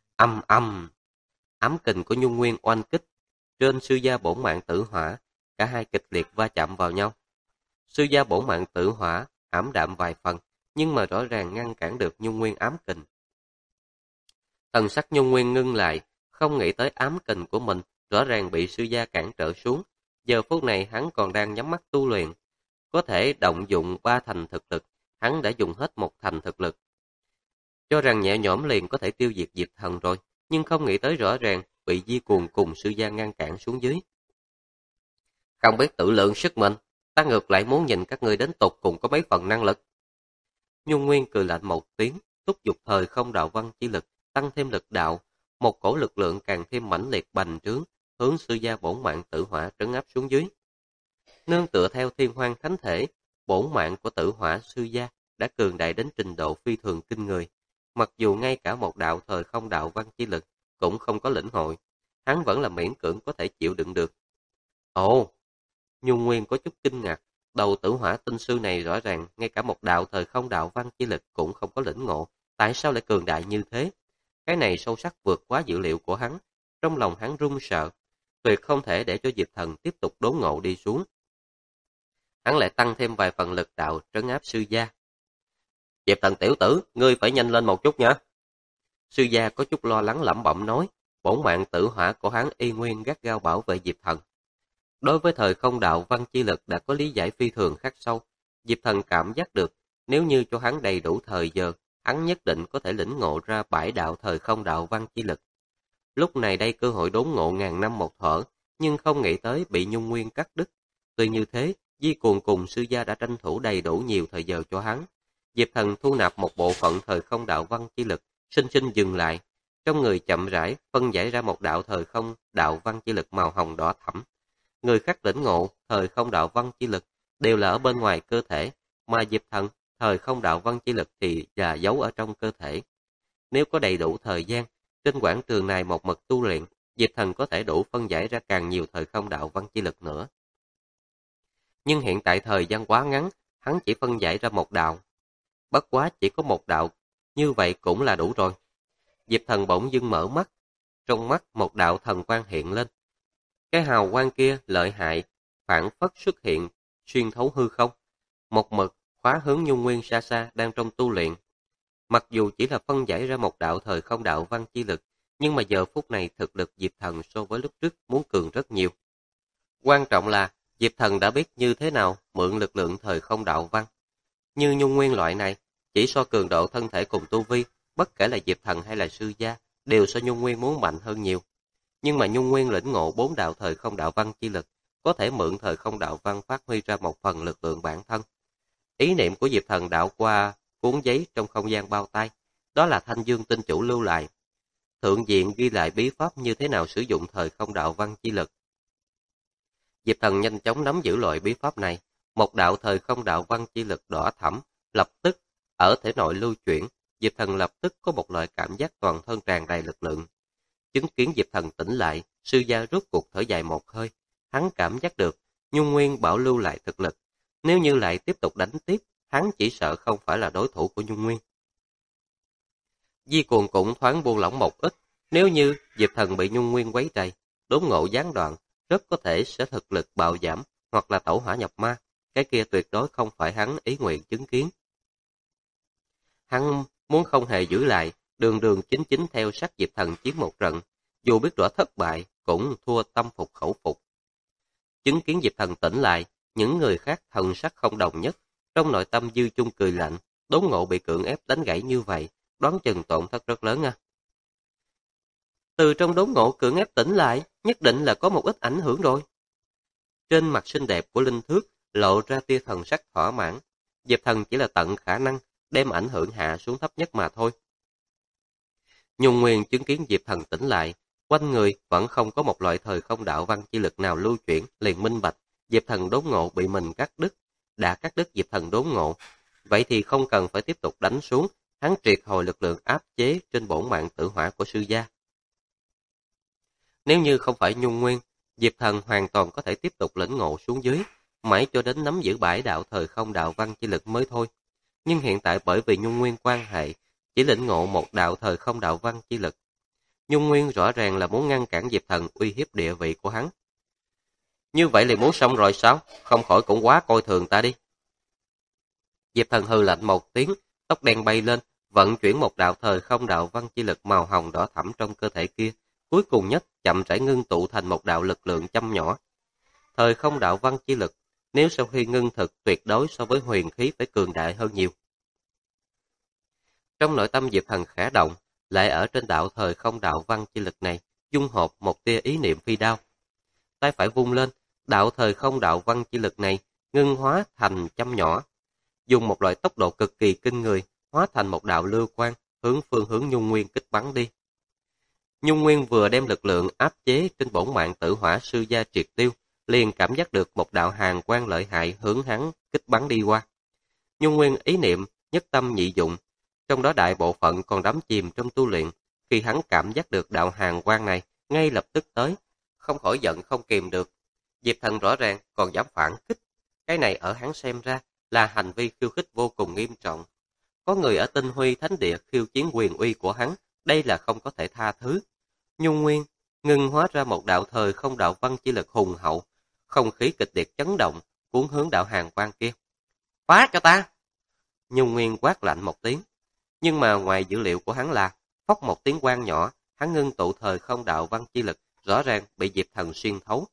Ám kình của Nhung Nguyên oanh kích, trên sư gia bổn mạng tử hỏa, cả hai kịch liệt va chạm vào nhau. Sư gia bổn mạng tử hỏa, ảm đạm vài phần, nhưng mà rõ ràng ngăn cản được Nhung Nguyên ám kình. Thần sắc Nhung Nguyên ngưng lại, không nghĩ tới ám kình của mình, rõ ràng bị sư gia cản trở xuống. Giờ phút này hắn còn đang nhắm mắt tu luyện, có thể động dụng 3 thành thực lực, hắn đã dùng hết 1 thành thực lực. Cho rằng nhẹ nhõm liền có thể tiêu diệt Diệp Thần rồi, nhưng không nghĩ tới rõ ràng bị Di Cuồng cùng sư gia ngăn cản xuống dưới. Không biết tự lượng sức mình, ta ngược lại muốn nhìn các ngươi đến tột cùng có mấy phần năng lực. Nhung Nguyên cười lạnh một tiếng, thúc giục thời không đạo văn chi lực, tăng thêm lực đạo, một cổ lực lượng càng thêm mãnh liệt bành trướng, hướng sư gia bổn mạng tử hỏa trấn áp xuống dưới. Nương tựa theo thiên hoang thánh thể, bổn mạng của tử hỏa sư gia đã cường đại đến trình độ phi thường kinh người. Mặc dù ngay cả một đạo thời không đạo văn chi lực cũng không có lĩnh hội, hắn vẫn là miễn cưỡng có thể chịu đựng được. Ồ! Nhung Nguyên có chút kinh ngạc, đầu tử hỏa tinh sư này rõ ràng ngay cả một đạo thời không đạo văn chi lực cũng không có lĩnh ngộ, tại sao lại cường đại như thế? Cái này sâu sắc vượt quá dự liệu của hắn, trong lòng hắn run sợ, tuyệt không thể để cho Diệp Thần tiếp tục đốn ngộ đi xuống. Hắn lại tăng thêm vài phần lực đạo trấn áp sư gia. Diệp Thần tiểu tử, ngươi phải nhanh lên một chút nha. Sư gia có chút lo lắng lẩm bẩm nói, bổn mạng tử hỏa của hắn y nguyên gắt gao bảo vệ Diệp Thần. Đối với thời không đạo văn chi lực đã có lý giải phi thường khắc sâu, Diệp Thần cảm giác được, nếu như cho hắn đầy đủ thời giờ, hắn nhất định có thể lĩnh ngộ ra 7 đạo thời không đạo văn chi lực. Lúc này đây cơ hội đốn ngộ ngàn năm một thở, nhưng không nghĩ tới bị Nhung Nguyên cắt đứt. Tuy như thế, Di Cuồng cùng sư gia đã tranh thủ đầy đủ nhiều thời giờ cho hắn. Diệp Thần thu nạp một bộ phận thời không đạo văn chi lực, sinh sinh dừng lại. Trong người chậm rãi phân giải ra một đạo thời không đạo văn chi lực màu hồng đỏ thẫm. Người khác lĩnh ngộ thời không đạo văn chi lực đều là ở bên ngoài cơ thể, mà Diệp Thần thời không đạo văn chi lực thì là giấu ở trong cơ thể. Nếu có đầy đủ thời gian, trên quảng trường này một mực tu luyện, Diệp Thần có thể đủ phân giải ra càng nhiều thời không đạo văn chi lực nữa. Nhưng hiện tại thời gian quá ngắn, hắn chỉ phân giải ra một đạo. Bất quá chỉ có một đạo, như vậy cũng là đủ rồi. Diệp Thần bỗng dưng mở mắt, trong mắt một đạo thần quang hiện lên. Cái hào quang kia lợi hại, phản phất xuất hiện, xuyên thấu hư không. Một mực khóa hướng Nhung Nguyên xa xa đang trong tu luyện. Mặc dù chỉ là phân giải ra một đạo thời không đạo văn chi lực, nhưng mà giờ phút này thực lực Diệp Thần so với lúc trước muốn cường rất nhiều. Quan trọng là Diệp Thần đã biết như thế nào mượn lực lượng thời không đạo văn. Như Nhung Nguyên loại này, chỉ so cường độ thân thể cùng tu vi, bất kể là Diệp Thần hay là sư gia, đều so Nhung Nguyên muốn mạnh hơn nhiều. Nhưng mà Nhung Nguyên lĩnh ngộ 4 đạo thời không đạo văn chi lực, có thể mượn thời không đạo văn phát huy ra một phần lực lượng bản thân. Ý niệm của Diệp Thần đạo qua cuốn giấy trong không gian bao tay, đó là Thanh Dương tinh chủ lưu lại. Thượng diện ghi lại bí pháp như thế nào sử dụng thời không đạo văn chi lực. Diệp Thần nhanh chóng nắm giữ loại bí pháp này, một đạo thời không đạo văn chi lực đỏ thẫm, lập tức ở thể nội lưu chuyển, Diệp Thần lập tức có một loại cảm giác toàn thân tràn đầy lực lượng. Chứng kiến Diệp Thần tỉnh lại, sư gia rút cuộc thở dài một hơi, hắn cảm giác được Nhung Nguyên bảo lưu lại thực lực, nếu như lại tiếp tục đánh tiếp, hắn chỉ sợ không phải là đối thủ của Nhung Nguyên. Di Cuồng cũng thoáng buông lỏng một ít, nếu như Diệp Thần bị Nhung Nguyên quấy rầy, đốn ngộ gián đoạn, rất có thể sẽ thực lực bạo giảm hoặc là tẩu hỏa nhập ma, cái kia tuyệt đối không phải hắn ý nguyện chứng kiến. Hắn muốn không hề giữ lại, đường đường chính chính theo sát Diệp Thần chiến một trận, dù biết rõ thất bại, cũng thua tâm phục khẩu phục. Chứng kiến Diệp Thần tỉnh lại, những người khác thần sắc không đồng nhất, trong nội tâm dư chung cười lạnh, đốn ngộ bị cưỡng ép đánh gãy như vậy, đoán chừng tổn thất rất lớn à. Từ trong đốn ngộ cưỡng ép tỉnh lại, nhất định là có một ít ảnh hưởng rồi. Trên mặt xinh đẹp của Linh Thước lộ ra tia thần sắc thỏa mãn, Diệp Thần chỉ là tận khả năng đem ảnh hưởng hạ xuống thấp nhất mà thôi. Nhung Nguyên chứng kiến Diệp Thần tỉnh lại, quanh người vẫn không có một loại thời không đạo văn chi lực nào lưu chuyển, liền minh bạch, Diệp Thần đốn ngộ bị mình cắt đứt, đã cắt đứt Diệp Thần đốn ngộ, vậy thì không cần phải tiếp tục đánh xuống, hắn triệt hồi lực lượng áp chế trên bổn mạng tử hỏa của sư gia. Nếu như không phải Nhung Nguyên, Diệp Thần hoàn toàn có thể tiếp tục lĩnh ngộ xuống dưới, mãi cho đến nắm giữ bãi đạo thời không đạo văn chi lực mới thôi. Nhưng hiện tại bởi vì Nhung Nguyên quan hệ, chỉ lĩnh ngộ một đạo thời không đạo văn chi lực. Nhung Nguyên rõ ràng là muốn ngăn cản Diệp Thần uy hiếp địa vị của hắn. Như vậy thì muốn xong rồi sao? Không khỏi cũng quá coi thường ta đi. Diệp Thần hừ lạnh một tiếng, tóc đen bay lên, vận chuyển một đạo thời không đạo văn chi lực màu hồng đỏ thẫm trong cơ thể kia, cuối cùng nhất chậm rãi ngưng tụ thành một đạo lực lượng châm nhỏ. Thời không đạo văn chi lực, nếu sau khi ngưng thực tuyệt đối so với huyền khí phải cường đại hơn nhiều. Trong nội tâm Diệp Thần khẽ động, lại ở trên đạo thời không đạo văn chi lực này, dung hợp một tia ý niệm phi đao. Tay phải vung lên, đạo thời không đạo văn chi lực này ngưng hóa thành châm nhỏ, dùng một loại tốc độ cực kỳ kinh người, hóa thành một đạo lưu quang, hướng phương hướng Nhung Nguyên kích bắn đi. Nhung Nguyên vừa đem lực lượng áp chế trên bổn mạng tử hỏa sư gia triệt tiêu, liền cảm giác được một đạo hàn quang lợi hại hướng hắn kích bắn đi qua. Nhung Nguyên ý niệm nhất tâm nhị dụng, trong đó đại bộ phận còn đắm chìm trong tu luyện, khi hắn cảm giác được đạo hàn quang này, ngay lập tức tới, không khỏi giận không kìm được. Diệp Thần rõ ràng còn dám phản kích, cái này ở hắn xem ra là hành vi khiêu khích vô cùng nghiêm trọng. Có người ở Tinh Huy Thánh Địa khiêu chiến quyền uy của hắn, đây là không có thể tha thứ. Nhung Nguyên ngưng hóa ra một đạo thời không đạo văn chi lực hùng hậu, không khí kịch liệt chấn động, cuốn hướng đạo hàn quang kia. Phá cho ta! Nhung Nguyên quát lạnh một tiếng, nhưng mà ngoài dữ liệu của hắn là, phốc một tiếng quang nhỏ, hắn ngưng tụ thời không đạo văn chi lực, rõ ràng bị Diệp Thần xuyên thấu.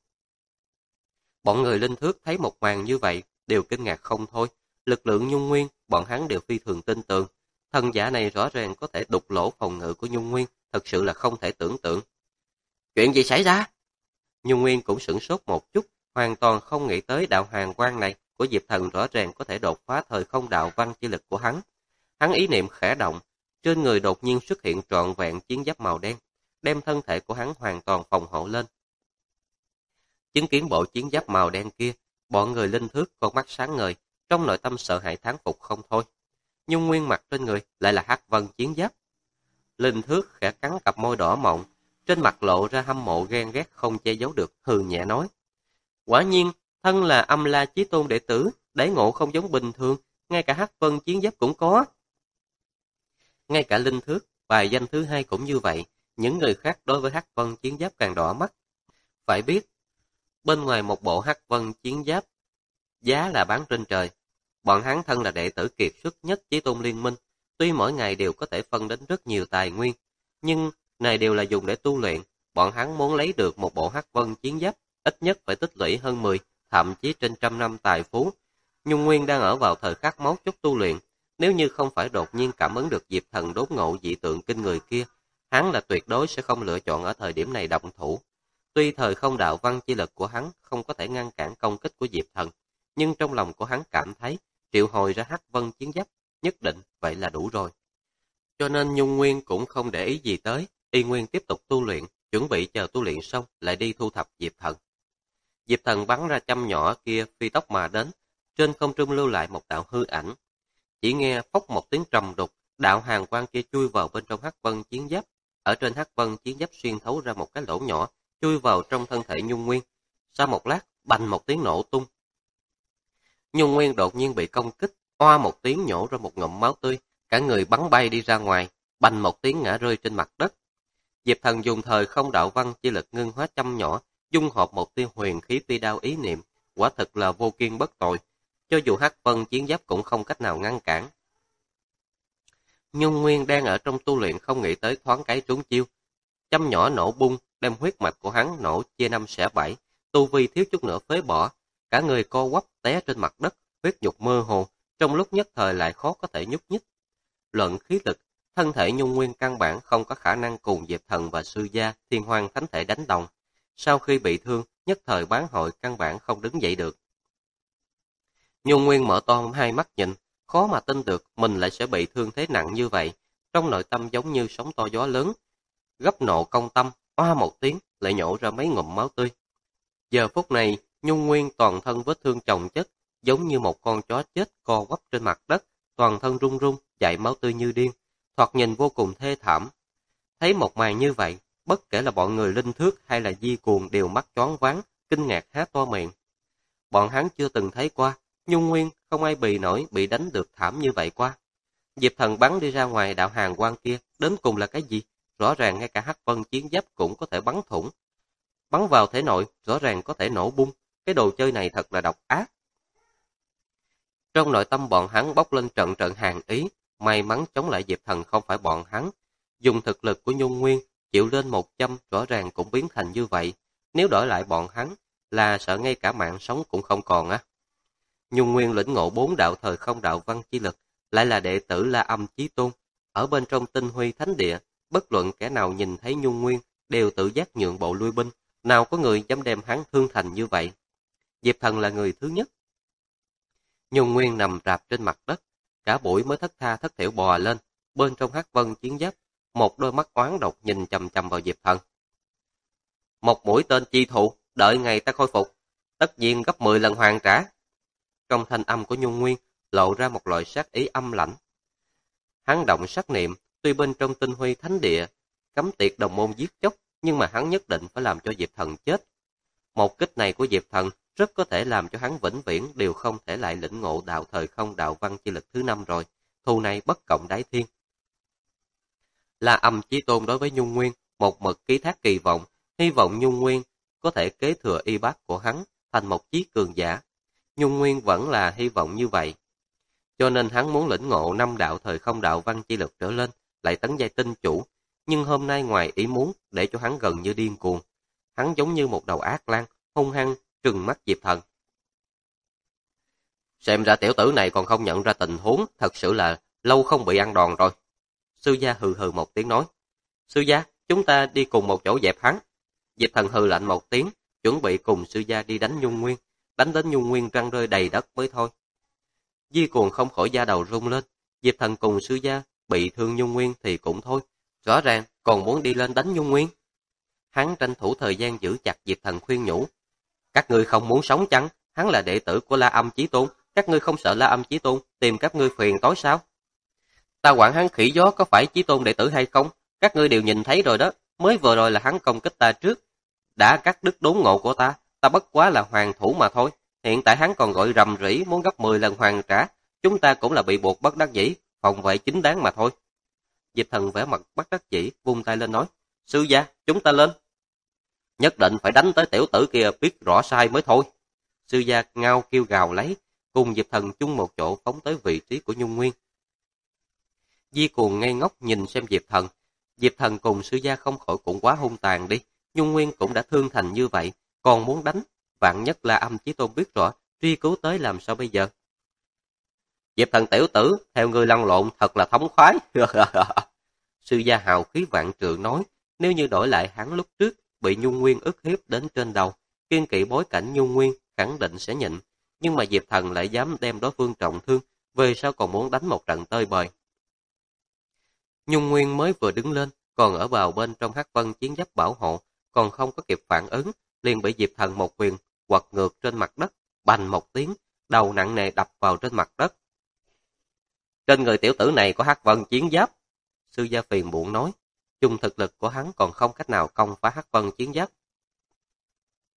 Bọn người Linh Thước thấy một màn như vậy, đều kinh ngạc không thôi. Lực lượng Nhung Nguyên, bọn hắn đều phi thường tin tưởng. Thần giả này rõ ràng có thể đục lỗ phòng ngự của Nhung Nguyên, thật sự là không thể tưởng tượng. Chuyện gì xảy ra? Nhung Nguyên cũng sửng sốt một chút, hoàn toàn không nghĩ tới đạo hàn quang này của Diệp Thần rõ ràng có thể đột phá thời không đạo văn chi lực của hắn. Hắn ý niệm khẽ động, trên người đột nhiên xuất hiện trọn vẹn chiến giáp màu đen, đem thân thể của hắn hoàn toàn phòng hộ lên. Chứng kiến bộ chiến giáp màu đen kia, bọn người Linh Thước con mắt sáng ngời, trong nội tâm sợ hãi thán phục không thôi. Nhung Nguyên mặt trên người lại là hắc vân chiến giáp. Linh Thước khẽ cắn cặp môi đỏ mọng, trên mặt lộ ra hâm mộ ghen ghét không che giấu được, hừ nhẹ nói. Quả nhiên, thân là Âm La Chí Tôn đệ tử, đãi ngộ không giống bình thường, ngay cả hắc vân chiến giáp cũng có. Ngay cả Linh Thước, bài danh thứ hai cũng như vậy, những người khác đối với hắc vân chiến giáp càng đỏ mắt. Phải biết, bên ngoài một bộ hắc vân chiến giáp, giá là bán trên trời. Bọn hắn thân là đệ tử kiệt xuất nhất Chí Tôn Liên Minh, tuy mỗi ngày đều có thể phân đến rất nhiều tài nguyên, nhưng này đều là dùng để tu luyện. Bọn hắn muốn lấy được một bộ hắc vân chiến giáp, ít nhất phải tích lũy hơn 10, thậm chí trên trăm năm tài phú. Nhung Nguyên đang ở vào thời khắc mấu chốt tu luyện, nếu như không phải đột nhiên cảm ứng được Diệp Thần đốn ngộ dị tượng kinh người kia, hắn là tuyệt đối sẽ không lựa chọn ở thời điểm này động thủ. Tuy thời không đạo văn chi lực của hắn không có thể ngăn cản công kích của Diệp Thần, nhưng trong lòng của hắn cảm thấy triệu hồi ra hắc vân chiến giáp nhất định vậy là đủ rồi. Cho nên Nhung Nguyên cũng không để ý gì tới, y nguyên tiếp tục tu luyện, chuẩn bị chờ tu luyện xong lại đi thu thập Diệp Thần. Diệp Thần bắn ra châm nhỏ kia phi tốc mà đến, trên không trung lưu lại một đạo hư ảnh. Chỉ nghe phốc một tiếng trầm đục, đạo hàn quang kia chui vào bên trong hắc vân chiến giáp, ở trên hắc vân chiến giáp xuyên thấu ra một cái lỗ nhỏ, chui vào trong thân thể Nhung Nguyên. Sau một lát, bành một tiếng nổ tung. Nhung Nguyên đột nhiên bị công kích, oa một tiếng nhổ ra một ngụm máu tươi, cả người bắn bay đi ra ngoài, bành một tiếng ngã rơi trên mặt đất. Diệp Thần dùng thời không đạo văn chi lực ngưng hóa châm nhỏ, dung hợp một tia huyền khí phi đao ý niệm, quả thực là vô kiên bất tội, cho dù Hắc Vân chiến giáp cũng không cách nào ngăn cản. Nhung Nguyên đang ở trong tu luyện không nghĩ tới thoáng cái trúng chiêu, châm nhỏ nổ bung, đem huyết mạch của hắn nổ chia năm xẻ bảy, tu vi thiếu chút nữa phế bỏ, cả người co quắp té trên mặt đất, huyết nhục mơ hồ, trong lúc nhất thời lại khó có thể nhúc nhích. Luận khí lực, thân thể Nhung Nguyên căn bản không có khả năng cùng Diệp Thần và Sư Gia, Thiên Hoang Thánh Thể đánh đồng. Sau khi bị thương, nhất thời bán hội căn bản không đứng dậy được. Nhung Nguyên mở to hai mắt nhìn, khó mà tin được mình lại sẽ bị thương thế nặng như vậy. Trong nội tâm giống như sóng to gió lớn, gấp nộ công tâm, oa một tiếng, lại nhổ ra mấy ngụm máu tươi. Giờ phút này, Nhung Nguyên toàn thân vết thương chồng chất, giống như một con chó chết co quắp trên mặt đất, toàn thân run run, chảy máu tươi như điên, thoạt nhìn vô cùng thê thảm. Thấy một màn như vậy, bất kể là bọn người Linh Thước hay là Di Cuồng đều mắt choáng váng, kinh ngạc há to miệng. Bọn hắn chưa từng thấy qua, Nhung Nguyên không ai bì nổi bị đánh được thảm như vậy qua. Diệp Thần bắn đi ra ngoài đạo hàng quang kia, đến cùng là cái gì? Rõ ràng ngay cả Hắc Vân chiến giáp cũng có thể bắn thủng. Bắn vào thể nội, rõ ràng có thể nổ bung, cái đồ chơi này thật là độc ác. Trong nội tâm bọn hắn bốc lên trận trận hàn ý, may mắn chống lại Diệp Thần không phải bọn hắn. Dùng thực lực của Nhung Nguyên, chịu lên 100 rõ ràng cũng biến thành như vậy. Nếu đổi lại bọn hắn, là sợ ngay cả mạng sống cũng không còn á. Nhung Nguyên lĩnh ngộ 4 đạo thời không đạo văn chi lực, lại là đệ tử La Âm Chí Tôn. Ở bên trong tinh huy thánh địa, bất luận kẻ nào nhìn thấy Nhung Nguyên, đều tự giác nhượng bộ lui binh. Nào có người dám đem hắn thương thành như vậy. Diệp Thần là người thứ nhất. Nhung Nguyên nằm rạp trên mặt đất, cả buổi mới thất tha thất thểu bò lên, bên trong Hắc Vân chiến giáp, một đôi mắt oán độc nhìn chằm chằm vào Diệp Thần. Một mũi tên chi thụ, đợi ngày ta khôi phục, tất nhiên gấp 10 lần hoàn trả. Trong thanh âm của Nhung Nguyên lộ ra một loại sát ý âm lãnh. Hắn động sát niệm, tuy bên trong tinh huy thánh địa, cấm tiệt đồng môn giết chóc, nhưng mà hắn nhất định phải làm cho Diệp Thần chết. Một kích này của Diệp Thần rất có thể làm cho hắn vĩnh viễn đều không thể lại lĩnh ngộ đạo thời không đạo văn chi lực thứ 5 rồi. Thù này bất cộng đái thiên. La Âm Chí Tôn đối với Nhung Nguyên một mực ký thác kỳ vọng, hy vọng Nhung Nguyên có thể kế thừa y bát của hắn thành một chí cường giả. Nhung Nguyên vẫn là hy vọng như vậy. Cho nên hắn muốn lĩnh ngộ 5 đạo thời không đạo văn chi lực trở lên, lại tấn giai tinh chủ. Nhưng hôm nay ngoài ý muốn, để cho hắn gần như điên cuồng. Hắn giống như một đầu ác lang, hung hăng, trừng mắt Diệp Thần. Xem ra tiểu tử này còn không nhận ra tình huống, thật sự là lâu không bị ăn đòn rồi. Sư gia hừ hừ một tiếng nói. Sư gia, chúng ta đi cùng một chỗ dẹp hắn. Diệp Thần hừ lạnh một tiếng, chuẩn bị cùng sư gia đi đánh Nhung Nguyên. Đánh đến Nhung Nguyên răng rơi đầy đất mới thôi. Di Cuồng không khỏi da đầu rung lên. Diệp Thần cùng sư gia bị thương Nhung Nguyên thì cũng thôi. Rõ ràng còn muốn đi lên đánh Nhung Nguyên. Hắn tranh thủ thời gian giữ chặt Diệp Thần khuyên nhủ. Các ngươi không muốn sống chăng? Hắn là đệ tử của La Âm Chí Tôn. Các ngươi không sợ La Âm Chí Tôn tìm các ngươi phiền tối sao? Ta quản hắn khỉ gió có phải Chí Tôn đệ tử hay không? Các ngươi đều nhìn thấy rồi đó. Mới vừa rồi là hắn công kích ta trước. Đã cắt đứt đốn ngộ của ta. Ta bất quá là hoàng thủ mà thôi. Hiện tại hắn còn gọi rầm rĩ muốn gấp 10 lần hoàn trả. Chúng ta cũng là bị buộc bất đắc dĩ. Phòng vệ chính đáng mà thôi. Diệp Thần vẻ mặt bất đắc dĩ, vung tay lên nói. Sư gia, chúng ta lên. Nhất định phải đánh tới tiểu tử kia biết rõ sai mới thôi. Sư gia ngao kêu gào lấy, cùng Diệp Thần chung một chỗ phóng tới vị trí của Nhung Nguyên. Di Cuồng ngây ngốc nhìn xem Diệp Thần. Diệp Thần cùng sư gia không khỏi cũng quá hung tàn đi. Nhung Nguyên cũng đã thương thành như vậy, còn muốn đánh. Vạn nhất là Âm Chí Tôn biết rõ, truy cứu tới làm sao bây giờ? Diệp Thần tiểu tử, theo người lăn lộn thật là thống khoái. Sư gia hào khí vạn trượng nói, nếu như đổi lại hắn lúc trước, bị Nhung Nguyên ức hiếp đến trên đầu, kiên kỵ bối cảnh Nhung Nguyên khẳng định sẽ nhịn, nhưng mà Diệp Thần lại dám đem đối phương trọng thương, về sau còn muốn đánh một trận tơi bời. Nhung Nguyên mới vừa đứng lên, còn ở vào bên trong Hắc Vân chiến giáp bảo hộ, còn không có kịp phản ứng, liền bị Diệp Thần một quyền quật ngược trên mặt đất, bành một tiếng, đầu nặng nề đập vào trên mặt đất. Trên người tiểu tử này có Hắc Vân chiến giáp. Sư gia phiền muộn nói, chung thực lực của hắn còn không cách nào công phá Hắc Vân chiến giáp.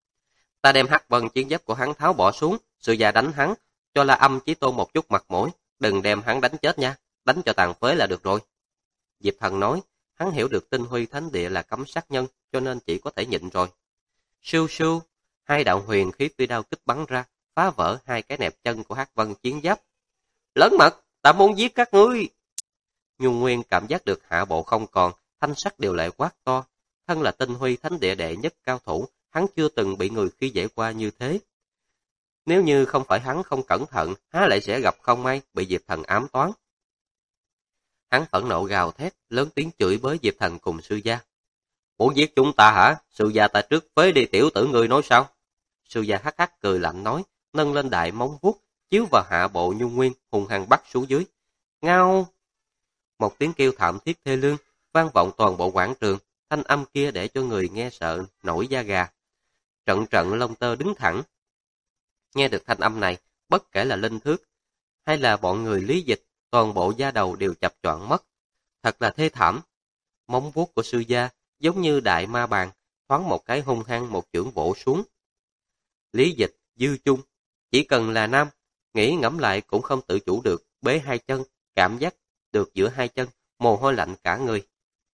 Ta đem Hắc Vân chiến giáp của hắn tháo bỏ xuống, sư gia đánh hắn, cho La Âm Chí Tôn một chút mặt mũi, Đừng đem hắn đánh chết nha, đánh cho tàn phế là được rồi. Diệp Thần nói, hắn hiểu được Tinh Huy Thánh Địa là cấm sát nhân, cho nên chỉ có thể nhịn rồi. Sưu sưu, hai đạo huyền khí phi đao kích bắn ra, phá vỡ hai cái nẹp chân của Hắc Vân chiến giáp. Lớn mật, ta muốn giết các ngươi. Nhung Nguyên cảm giác được hạ bộ không còn, thanh sắc đều lại quát to. Thân là Tinh Huy Thánh Địa đệ nhất cao thủ, hắn chưa từng bị người khi dễ qua như thế. Nếu như không phải hắn không cẩn thận, há lại sẽ gặp không may bị Diệp Thần ám toán. Hắn phẫn nộ gào thét, lớn tiếng chửi bới Diệp Thần cùng sư gia. Muốn giết chúng ta hả? Sư gia ta trước phế đi tiểu tử ngươi nói sao? Sư gia hắc hắc cười lạnh nói, nâng lên đại móng vuốt, chiếu vào hạ bộ Nhung Nguyên, hung hăng bắt xuống dưới. Ngao! Một tiếng kêu thảm thiết thê lương, vang vọng toàn bộ quảng trường, thanh âm kia để cho người nghe sợ, nổi da gà. Trận trận lông tơ đứng thẳng. Nghe được thanh âm này, bất kể là Linh Thước, hay là bọn người Lý Dịch, toàn bộ da đầu đều chập choạng mất. Thật là thê thảm. Móng vuốt của sư gia giống như đại ma bàn, thoáng một cái hung hăng một chưởng vỗ xuống. Lý Dịch, Dư Chung, chỉ cần là nam, nghĩ ngẫm lại cũng không tự chủ được, bế hai chân, cảm giác được giữa hai chân, mồ hôi lạnh cả người.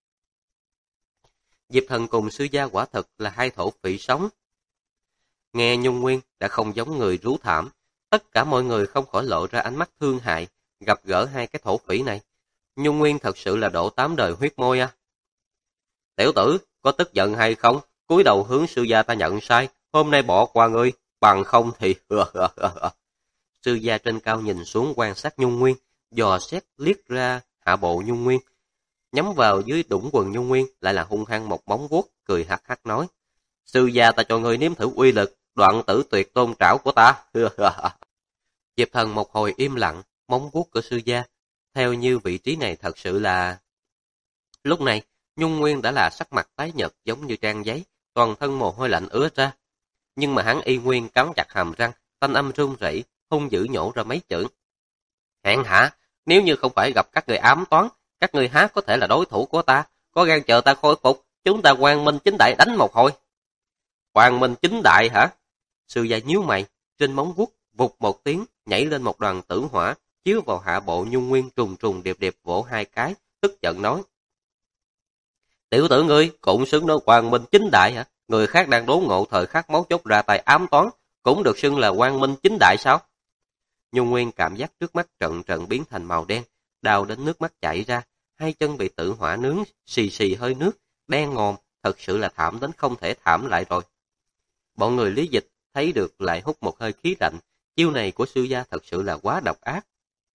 Diệp Thần cùng sư gia quả thật là hai thổ phỉ sống. Nghe Nhung Nguyên đã không giống người rú thảm, tất cả mọi người không khỏi lộ ra ánh mắt thương hại, gặp gỡ hai cái thổ phỉ này. Nhung Nguyên thật sự là đổ 8 đời huyết môi à. Tiểu tử, có tức giận hay không? Cúi đầu hướng sư gia ta nhận sai, hôm nay bỏ qua ngươi, bằng không thì... Sư gia trên cao nhìn xuống quan sát Nhung Nguyên, dò xét liếc ra hạ bộ Nhung Nguyên. Nhắm vào dưới đũng quần Nhung Nguyên lại là hung hăng một móng vuốt, cười hắc hắc nói. Sư gia ta cho ngươi nếm thử uy lực, đoạn tử tuyệt tôn trảo của ta. Diệp Thần một hồi im lặng, móng vuốt của sư gia, theo như vị trí này thật sự là... Lúc này, Nhung Nguyên đã là sắc mặt tái nhợt giống như trang giấy, toàn thân mồ hôi lạnh ứa ra. Nhưng mà hắn y nguyên cắn chặt hàm răng, thanh âm run rẩy, hung dữ nhổ ra mấy chữ. Hẹn hả, nếu như không phải gặp các người ám toán, các người há có thể là đối thủ của ta, có gan chờ ta khôi phục, chúng ta quang minh chính đại đánh một hồi. Quang minh chính đại hả? Sư gia nhíu mày, trên móng vuốt vụt một tiếng, nhảy lên một đoàn tử hỏa, chiếu vào hạ bộ Nhung Nguyên trùng trùng điệp điệp vỗ hai cái, tức giận nói. Tiểu tử ngươi cũng xứng nói quang minh chính đại hả? Người khác đang đốn ngộ thời khắc máu chốt ra tay ám toán, cũng được xưng là quang minh chính đại sao? Nhung Nguyên cảm giác trước mắt trận trận biến thành màu đen, đau đến nước mắt chảy ra, hai chân bị tử hỏa nướng, xì xì hơi nước, đen ngòm, thật sự là thảm đến không thể thảm lại rồi. Bọn người Lý Dịch thấy được lại hút một hơi khí lạnh, chiêu này của sư gia thật sự là quá độc ác.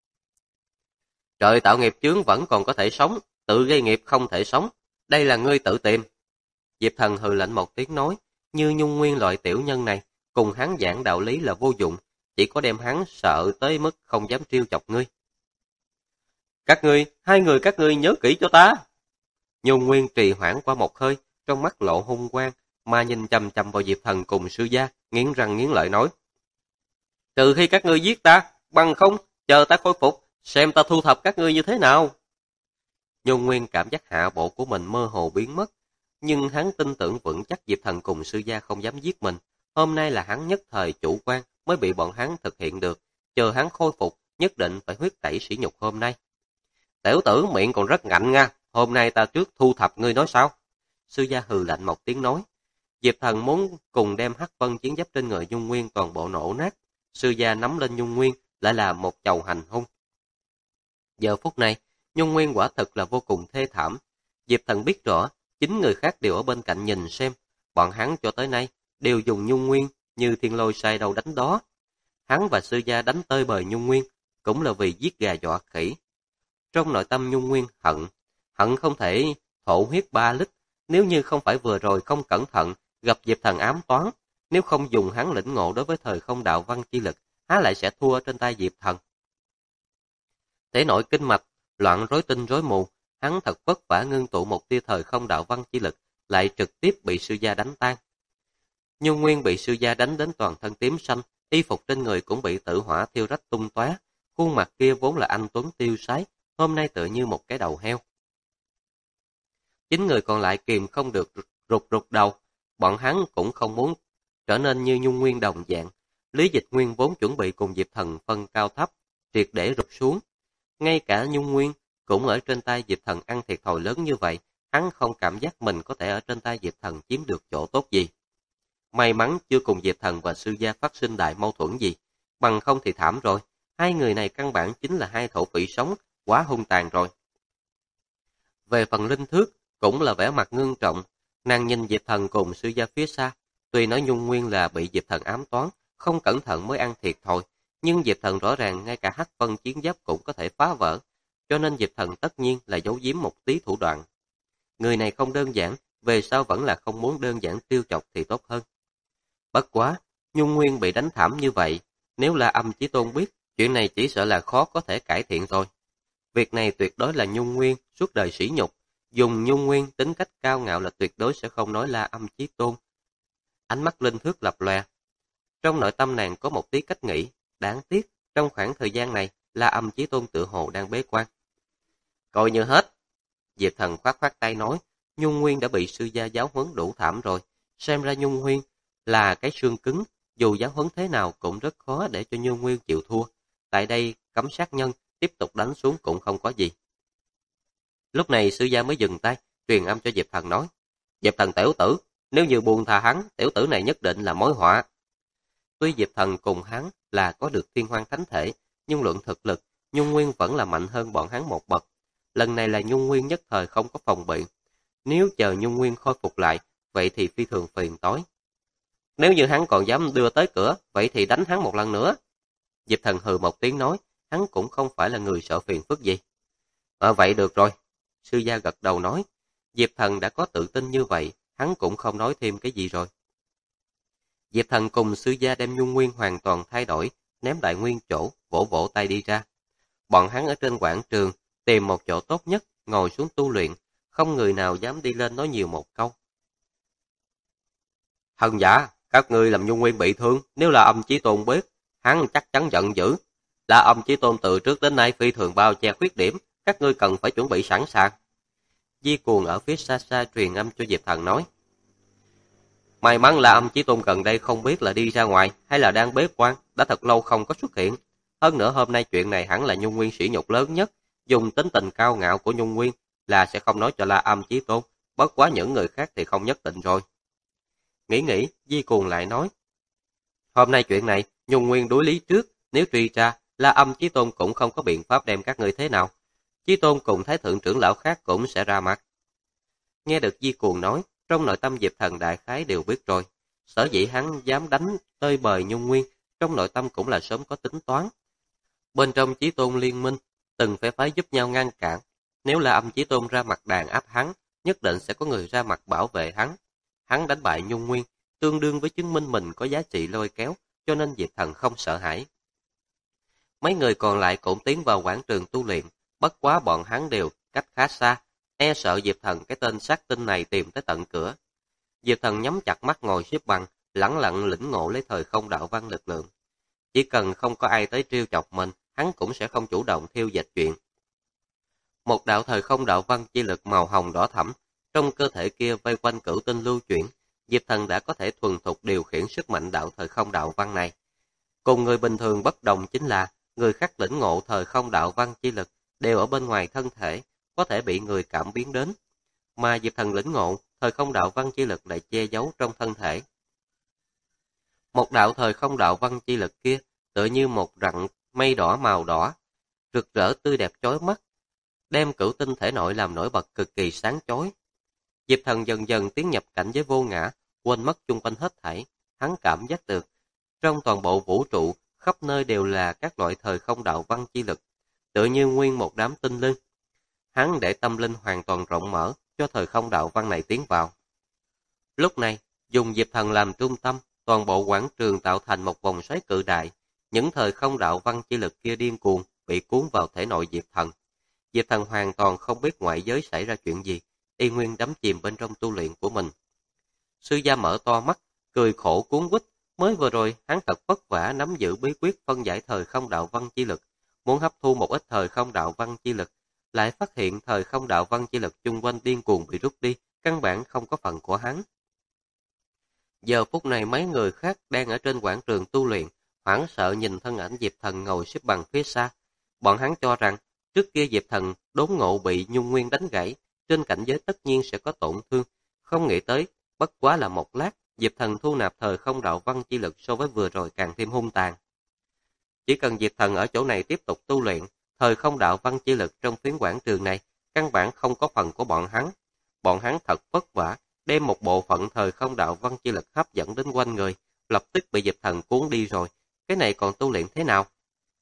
Trời tạo nghiệp chướng vẫn còn có thể sống, tự gây nghiệp không thể sống, đây là ngươi tự tìm. Diệp Thần hừ lạnh một tiếng nói, như Nhung Nguyên loại tiểu nhân này, cùng hắn giảng đạo lý là vô dụng, chỉ có đem hắn sợ tới mức không dám trêu chọc ngươi. Các ngươi, hai người các ngươi nhớ kỹ cho ta. Nhung Nguyên trì hoãn qua một hơi, trong mắt lộ hung quang, mà nhìn chằm chằm vào Diệp Thần cùng sư gia, nghiến răng nghiến lợi nói. Trừ khi các ngươi giết ta, bằng không, chờ ta khôi phục, xem ta thu thập các ngươi như thế nào. Nhung Nguyên cảm giác hạ bộ của mình mơ hồ biến mất, nhưng hắn tin tưởng vững chắc Diệp Thần cùng sư gia không dám giết mình. Hôm nay là hắn nhất thời chủ quan mới bị bọn hắn thực hiện được, chờ hắn khôi phục, nhất định phải huyết tẩy sỉ nhục hôm nay. Tiểu tử miệng còn rất ngạnh nha, hôm nay ta trước thu thập ngươi nói sao? Sư gia hừ lạnh một tiếng nói. Diệp Thần muốn cùng đem Hắc Vân chiến giáp trên người Nhung Nguyên toàn bộ nổ nát. Sư gia nắm lên Nhung Nguyên lại là một chầu hành hung. Giờ phút này, Nhung Nguyên quả thật là vô cùng thê thảm. Diệp Thần biết rõ, chính người khác đều ở bên cạnh nhìn xem, bọn hắn cho tới nay đều dùng Nhung Nguyên như thiên lôi sai đầu đánh đó. Hắn và sư gia đánh tơi bời Nhung Nguyên, cũng là vì giết gà dọa khỉ. Trong nội tâm Nhung Nguyên hận không thể thổ huyết 3 lít, nếu như không phải vừa rồi không cẩn thận, gặp Diệp Thần ám toán, nếu không dùng hắn lĩnh ngộ đối với thời không đạo văn chi lực, há lại sẽ thua trên tay Diệp Thần. Thể nội kinh mạch, loạn rối tinh rối mù, hắn thật vất vả ngưng tụ một tia thời không đạo văn chi lực, lại trực tiếp bị sư gia đánh tan. Nhung Nguyên bị sư gia đánh đến toàn thân tím xanh, y phục trên người cũng bị tử hỏa thiêu rách tung tóe, khuôn mặt kia vốn là anh tuấn tiêu sái, hôm nay tựa như một cái đầu heo. Chính người còn lại kìm không được rụt đầu, bọn hắn cũng không muốn trở nên như Nhung Nguyên đồng dạng. Lý Dịch Nguyên vốn chuẩn bị cùng Diệp Thần phân cao thấp, triệt để rụt xuống. Ngay cả Nhung Nguyên cũng ở trên tay Diệp Thần ăn thiệt thòi lớn như vậy, hắn không cảm giác mình có thể ở trên tay Diệp Thần chiếm được chỗ tốt gì. May mắn chưa cùng Diệp Thần và Sư Gia phát sinh đại mâu thuẫn gì, bằng không thì thảm rồi, hai người này căn bản chính là hai thổ phỉ sống, quá hung tàn rồi. Về phần Linh Thước, cũng là vẻ mặt ngưng trọng, nàng nhìn Diệp Thần cùng Sư Gia phía xa, tuy nói Nhung Nguyên là bị Diệp Thần ám toán, không cẩn thận mới ăn thiệt thôi, nhưng Diệp Thần rõ ràng ngay cả hắc vân chiến giáp cũng có thể phá vỡ, cho nên Diệp Thần tất nhiên là giấu giếm một tí thủ đoạn. Người này không đơn giản, về sau vẫn là không muốn đơn giản tiêu chọc thì tốt hơn. Bất quá, Nhung Nguyên bị đánh thảm như vậy, nếu là Âm Chí Tôn biết, chuyện này chỉ sợ là khó có thể cải thiện rồi. Việc này tuyệt đối là Nhung Nguyên suốt đời sỉ nhục, dùng Nhung Nguyên tính cách cao ngạo là tuyệt đối sẽ không nói La Âm Chí Tôn. Ánh mắt Linh Thước lập lòe. Trong nội tâm nàng có một tí cách nghĩ, đáng tiếc, trong khoảng thời gian này, La Âm Chí Tôn tự hồ đang bế quan. Coi như hết. Diệp Thần khoát khoát tay nói, Nhung Nguyên đã bị sư gia giáo huấn đủ thảm rồi, xem ra Nhung Nguyên là cái xương cứng, dù giáo huấn thế nào cũng rất khó để cho Nhung Nguyên chịu thua. Tại đây, cấm sát nhân, tiếp tục đánh xuống cũng không có gì. Lúc này sư gia mới dừng tay, truyền âm cho Diệp Thần nói, Diệp Thần tiểu tử, nếu như buông tha hắn, tiểu tử này nhất định là mối họa. Tuy Diệp Thần cùng hắn là có được thiên hoang thánh thể, nhưng luận thực lực, Nhung Nguyên vẫn là mạnh hơn bọn hắn một bậc. Lần này là Nhung Nguyên nhất thời không có phòng bị. Nếu chờ Nhung Nguyên khôi phục lại, vậy thì phi thường phiền tối. Nếu như hắn còn dám đưa tới cửa, vậy thì đánh hắn một lần nữa. Diệp Thần hừ một tiếng nói, hắn cũng không phải là người sợ phiền phức gì. Vậy được rồi. Sư gia gật đầu nói, Diệp Thần đã có tự tin như vậy, hắn cũng không nói thêm cái gì rồi. Diệp Thần cùng sư gia đem Nhung Nguyên hoàn toàn thay đổi, ném đại nguyên chỗ, vỗ vỗ tay đi ra. Bọn hắn ở trên quảng trường, tìm một chỗ tốt nhất, ngồi xuống tu luyện, không người nào dám đi lên nói nhiều một câu. Thần giả, các ngươi làm Nhung Nguyên bị thương, nếu là Âm Chí Tôn biết, hắn chắc chắn giận dữ. Là Âm Chí Tôn từ trước đến nay phi thường bao che khuyết điểm, các ngươi cần phải chuẩn bị sẵn sàng. Di Cuồng ở phía xa xa truyền âm cho Diệp Thần nói. May mắn là Âm Chí Tôn gần đây không biết là đi ra ngoài hay là đang bế quan, đã thật lâu không có xuất hiện. Hơn nữa hôm nay chuyện này hẳn là Nhung Nguyên sỉ nhục lớn nhất, dùng tính tình cao ngạo của Nhung Nguyên là sẽ không nói cho La Âm Chí Tôn, bất quá những người khác thì không nhất định rồi. Nghĩ, Di Cuồng lại nói. Hôm nay chuyện này, Nhung Nguyên đối lý trước, nếu truy ra, La Âm Chí Tôn cũng không có biện pháp đem các ngươi thế nào. Chí Tôn cùng Thái Thượng trưởng lão khác cũng sẽ ra mặt. Nghe được Di Cuồng nói, trong nội tâm Diệp Thần đại khái đều biết rồi. Sở dĩ hắn dám đánh tơi bời Nhung Nguyên, trong nội tâm cũng là sớm có tính toán. Bên trong Chí Tôn liên minh, từng phe phái giúp nhau ngăn cản. Nếu là Âm Chí Tôn ra mặt đàn áp hắn, nhất định sẽ có người ra mặt bảo vệ hắn. Hắn đánh bại Nhung Nguyên, tương đương với chứng minh mình có giá trị lôi kéo, cho nên Diệp Thần không sợ hãi. Mấy người còn lại cũng tiến vào quảng trường tu luyện, bất quá bọn hắn đều cách khá xa, e sợ Diệp Thần cái tên sát tinh này tìm tới tận cửa. Diệp Thần nhắm chặt mắt ngồi xếp bằng, lẳng lặng lĩnh ngộ lấy thời không đạo văn lực lượng. Chỉ cần không có ai tới trêu chọc mình, hắn cũng sẽ không chủ động thiêu dệt chuyện. Một đạo thời không đạo văn chi lực màu hồng đỏ thẫm, trong cơ thể kia vây quanh cửu tinh lưu chuyển, Diệp Thần đã có thể thuần thục điều khiển sức mạnh đạo thời không đạo văn này. Cùng người bình thường bất đồng chính là, người khác lĩnh ngộ thời không đạo văn chi lực đều ở bên ngoài thân thể, có thể bị người cảm biến đến. Mà Diệp Thần lĩnh ngộ, thời không đạo văn chi lực lại che giấu trong thân thể. Một đạo thời không đạo văn chi lực kia, tựa như một rặng mây đỏ màu đỏ, rực rỡ tươi đẹp chói mắt, đem cửu tinh thể nội làm nổi bật cực kỳ sáng chói. Diệp Thần dần dần tiến nhập cảnh giới vô ngã, quên mất chung quanh hết thảy, hắn cảm giác được, trong toàn bộ vũ trụ, khắp nơi đều là các loại thời không đạo văn chi lực, tựa như nguyên một đám tinh linh. Hắn để tâm linh hoàn toàn rộng mở, cho thời không đạo văn này tiến vào. Lúc này, dùng Diệp Thần làm trung tâm, toàn bộ quảng trường tạo thành một vòng xoáy cự đại, những thời không đạo văn chi lực kia điên cuồng, bị cuốn vào thể nội Diệp Thần. Diệp Thần hoàn toàn không biết ngoại giới xảy ra chuyện gì, y nguyên đắm chìm bên trong tu luyện của mình. Sư gia mở to mắt, cười khổ cuốn quýt, mới vừa rồi hắn thật vất vả nắm giữ bí quyết phân giải thời không đạo văn chi lực, muốn hấp thu một ít thời không đạo văn chi lực, lại phát hiện thời không đạo văn chi lực chung quanh điên cuồng bị rút đi, căn bản không có phần của hắn. Giờ phút này mấy người khác đang ở trên quảng trường tu luyện, hoảng sợ nhìn thân ảnh Diệp Thần ngồi xếp bằng phía xa, Bọn hắn cho rằng, trước kia Diệp Thần đốn ngộ bị Nhung Nguyên đánh gãy, trên cảnh giới tất nhiên sẽ có tổn thương. Không nghĩ tới, bất quá là một lát, Diệp Thần thu nạp thời không đạo văn chi lực so với vừa rồi càng thêm hung tàn. Chỉ cần Diệp Thần ở chỗ này tiếp tục tu luyện, thời không đạo văn chi lực trong phiến quảng trường này, căn bản không có phần của bọn hắn. Bọn hắn thật vất vả, đem một bộ phận thời không đạo văn chi lực hấp dẫn đến quanh người, lập tức bị Diệp Thần cuốn đi rồi. Cái này còn tu luyện thế nào?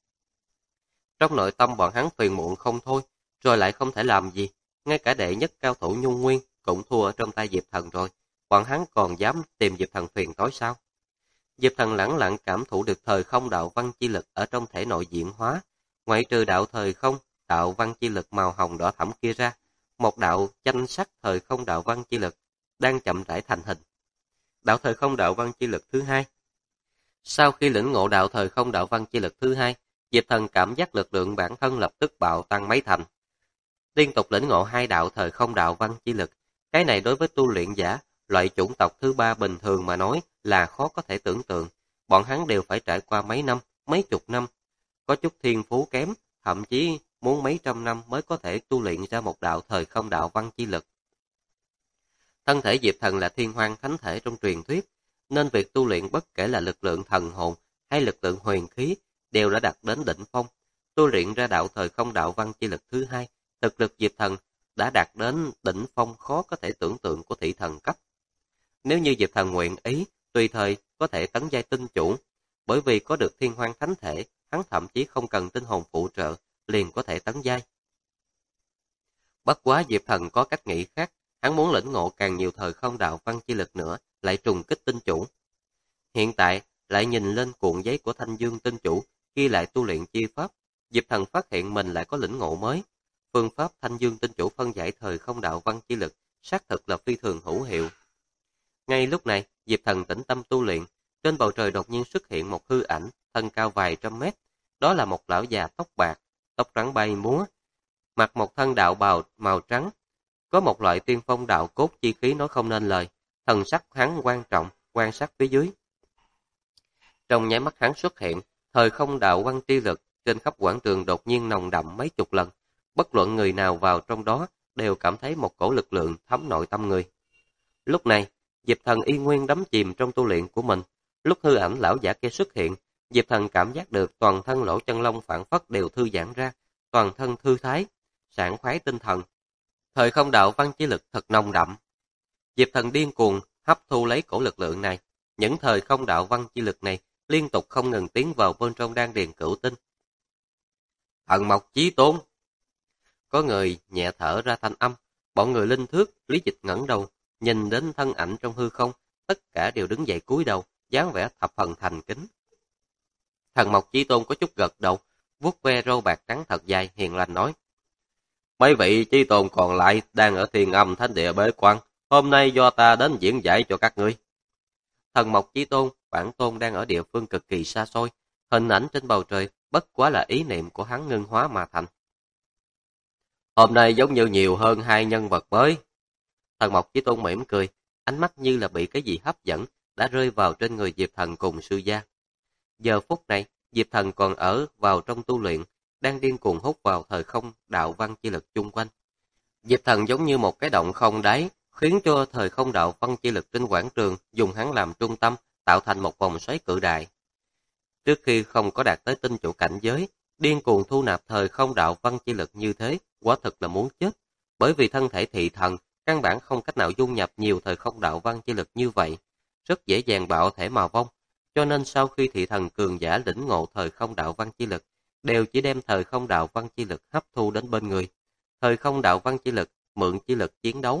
Trong nội tâm bọn hắn phiền muộn không thôi, rồi lại không thể làm gì. Ngay cả đệ nhất cao thủ Nhung Nguyên cũng thua ở trong tay Diệp Thần rồi. Bọn hắn còn dám tìm Diệp Thần phiền tối sao? Diệp Thần lẳng lặng cảm thụ được thời không đạo văn chi lực ở trong thể nội diễn hóa. Ngoại trừ đạo thời không, đạo văn chi lực màu hồng đỏ thẫm kia ra, một đạo chanh sắc thời không đạo văn chi lực đang chậm rãi thành hình. Đạo thời không đạo văn chi lực thứ hai. Sau khi lĩnh ngộ đạo thời không đạo văn chi lực thứ hai, Diệp Thần cảm giác lực lượng bản thân lập tức bạo tăng mấy thành. Liên tục lĩnh ngộ hai đạo thời không đạo văn chi lực, cái này đối với tu luyện giả, loại chủng tộc thứ ba bình thường mà nói là khó có thể tưởng tượng. Bọn hắn đều phải trải qua mấy năm, mấy chục năm, có chút thiên phú kém, thậm chí muốn mấy trăm năm mới có thể tu luyện ra một đạo thời không đạo văn chi lực. Thân thể Diệp Thần là thiên hoang thánh thể trong truyền thuyết, nên việc tu luyện bất kể là lực lượng thần hồn hay lực lượng huyền khí đều đã đạt đến đỉnh phong. Tu luyện ra đạo thời không đạo văn chi lực thứ hai, thực lực Diệp Thần đã đạt đến đỉnh phong khó có thể tưởng tượng của thị thần cấp. Nếu như Diệp Thần nguyện ý, tùy thời có thể tấn giai tinh chủ, bởi vì có được thiên hoang thánh thể, hắn thậm chí không cần tinh hồn phụ trợ, liền có thể tấn giai. Bất quá Diệp Thần có cách nghĩ khác, hắn muốn lĩnh ngộ càng nhiều thời không đạo văn chi lực nữa, lại trùng kích tinh chủ. Hiện tại, lại nhìn lên cuộn giấy của Thanh Dương tinh chủ, ghi lại tu luyện chi pháp, Diệp Thần phát hiện mình lại có lĩnh ngộ mới. Phương pháp Thanh Dương tinh chủ phân giải thời không đạo văn chi lực, xác thực là phi thường hữu hiệu. Ngay lúc này, Diệp Thần tĩnh tâm tu luyện, trên bầu trời đột nhiên xuất hiện một hư ảnh, thân cao vài trăm mét. Đó là một lão già tóc bạc, tóc trắng bay múa, mặc một thân đạo bào màu trắng. Có một loại tiên phong đạo cốt chi khí nói không nên lời, thần sắc hắn quan trọng, quan sát phía dưới. Trong nháy mắt hắn xuất hiện, thời không đạo văn chi lực trên khắp quảng trường đột nhiên nồng đậm mấy chục lần. Bất luận người nào vào trong đó đều cảm thấy một cổ lực lượng thấm nội tâm người. Lúc này, Diệp Thần y nguyên đắm chìm trong tu luyện của mình. Lúc hư ảnh lão giả kia xuất hiện, Diệp Thần cảm giác được toàn thân lỗ chân lông phảng phất đều thư giãn ra, toàn thân thư thái, sảng khoái tinh thần. Thời không đạo văn chi lực thật nồng đậm. Diệp Thần điên cuồng hấp thu lấy cổ lực lượng này. Những thời không đạo văn chi lực này liên tục không ngừng tiến vào bên trong đan điền cửu tinh. Thần mộc chí tôn. Có người nhẹ thở ra thanh âm, bọn người linh thước, Lý Dịch ngẩng đầu, nhìn đến thân ảnh trong hư không, tất cả đều đứng dậy cúi đầu, dáng vẻ thập phần thành kính. Thần mộc chí tôn có chút gật đầu, vuốt ve râu bạc trắng thật dài, hiền lành nói: mấy vị chí tôn còn lại đang ở Thiên Âm Thánh Địa bế quan, hôm nay do ta đến diễn giải cho các ngươi. Thần mộc chí tôn, bản tôn đang ở địa phương cực kỳ xa xôi, hình ảnh trên bầu trời bất quá là ý niệm của hắn ngưng hóa mà thành. Hôm nay giống như nhiều hơn hai nhân vật mới. Thần mộc chí tôn mỉm cười, ánh mắt như là bị cái gì hấp dẫn, đã rơi vào trên người Diệp Thần cùng sư gia. Giờ phút này, Diệp Thần còn ở vào trong tu luyện, đang điên cuồng hút vào thời không đạo văn chi lực chung quanh. Diệp Thần giống như một cái động không đáy, khiến cho thời không đạo văn chi lực trên quảng trường dùng hắn làm trung tâm, tạo thành một vòng xoáy cự đại. Trước khi không có đạt tới tinh chủ cảnh giới, điên cuồng thu nạp thời không đạo văn chi lực như thế, quả thực là muốn chết. Bởi vì thân thể thị thần, căn bản không cách nào dung nhập nhiều thời không đạo văn chi lực như vậy, rất dễ dàng bạo thể mà vong. Cho nên sau khi thị thần cường giả lĩnh ngộ thời không đạo văn chi lực, đều chỉ đem thời không đạo văn chi lực hấp thu đến bên người. Thời không đạo văn chi lực, mượn chi lực chiến đấu.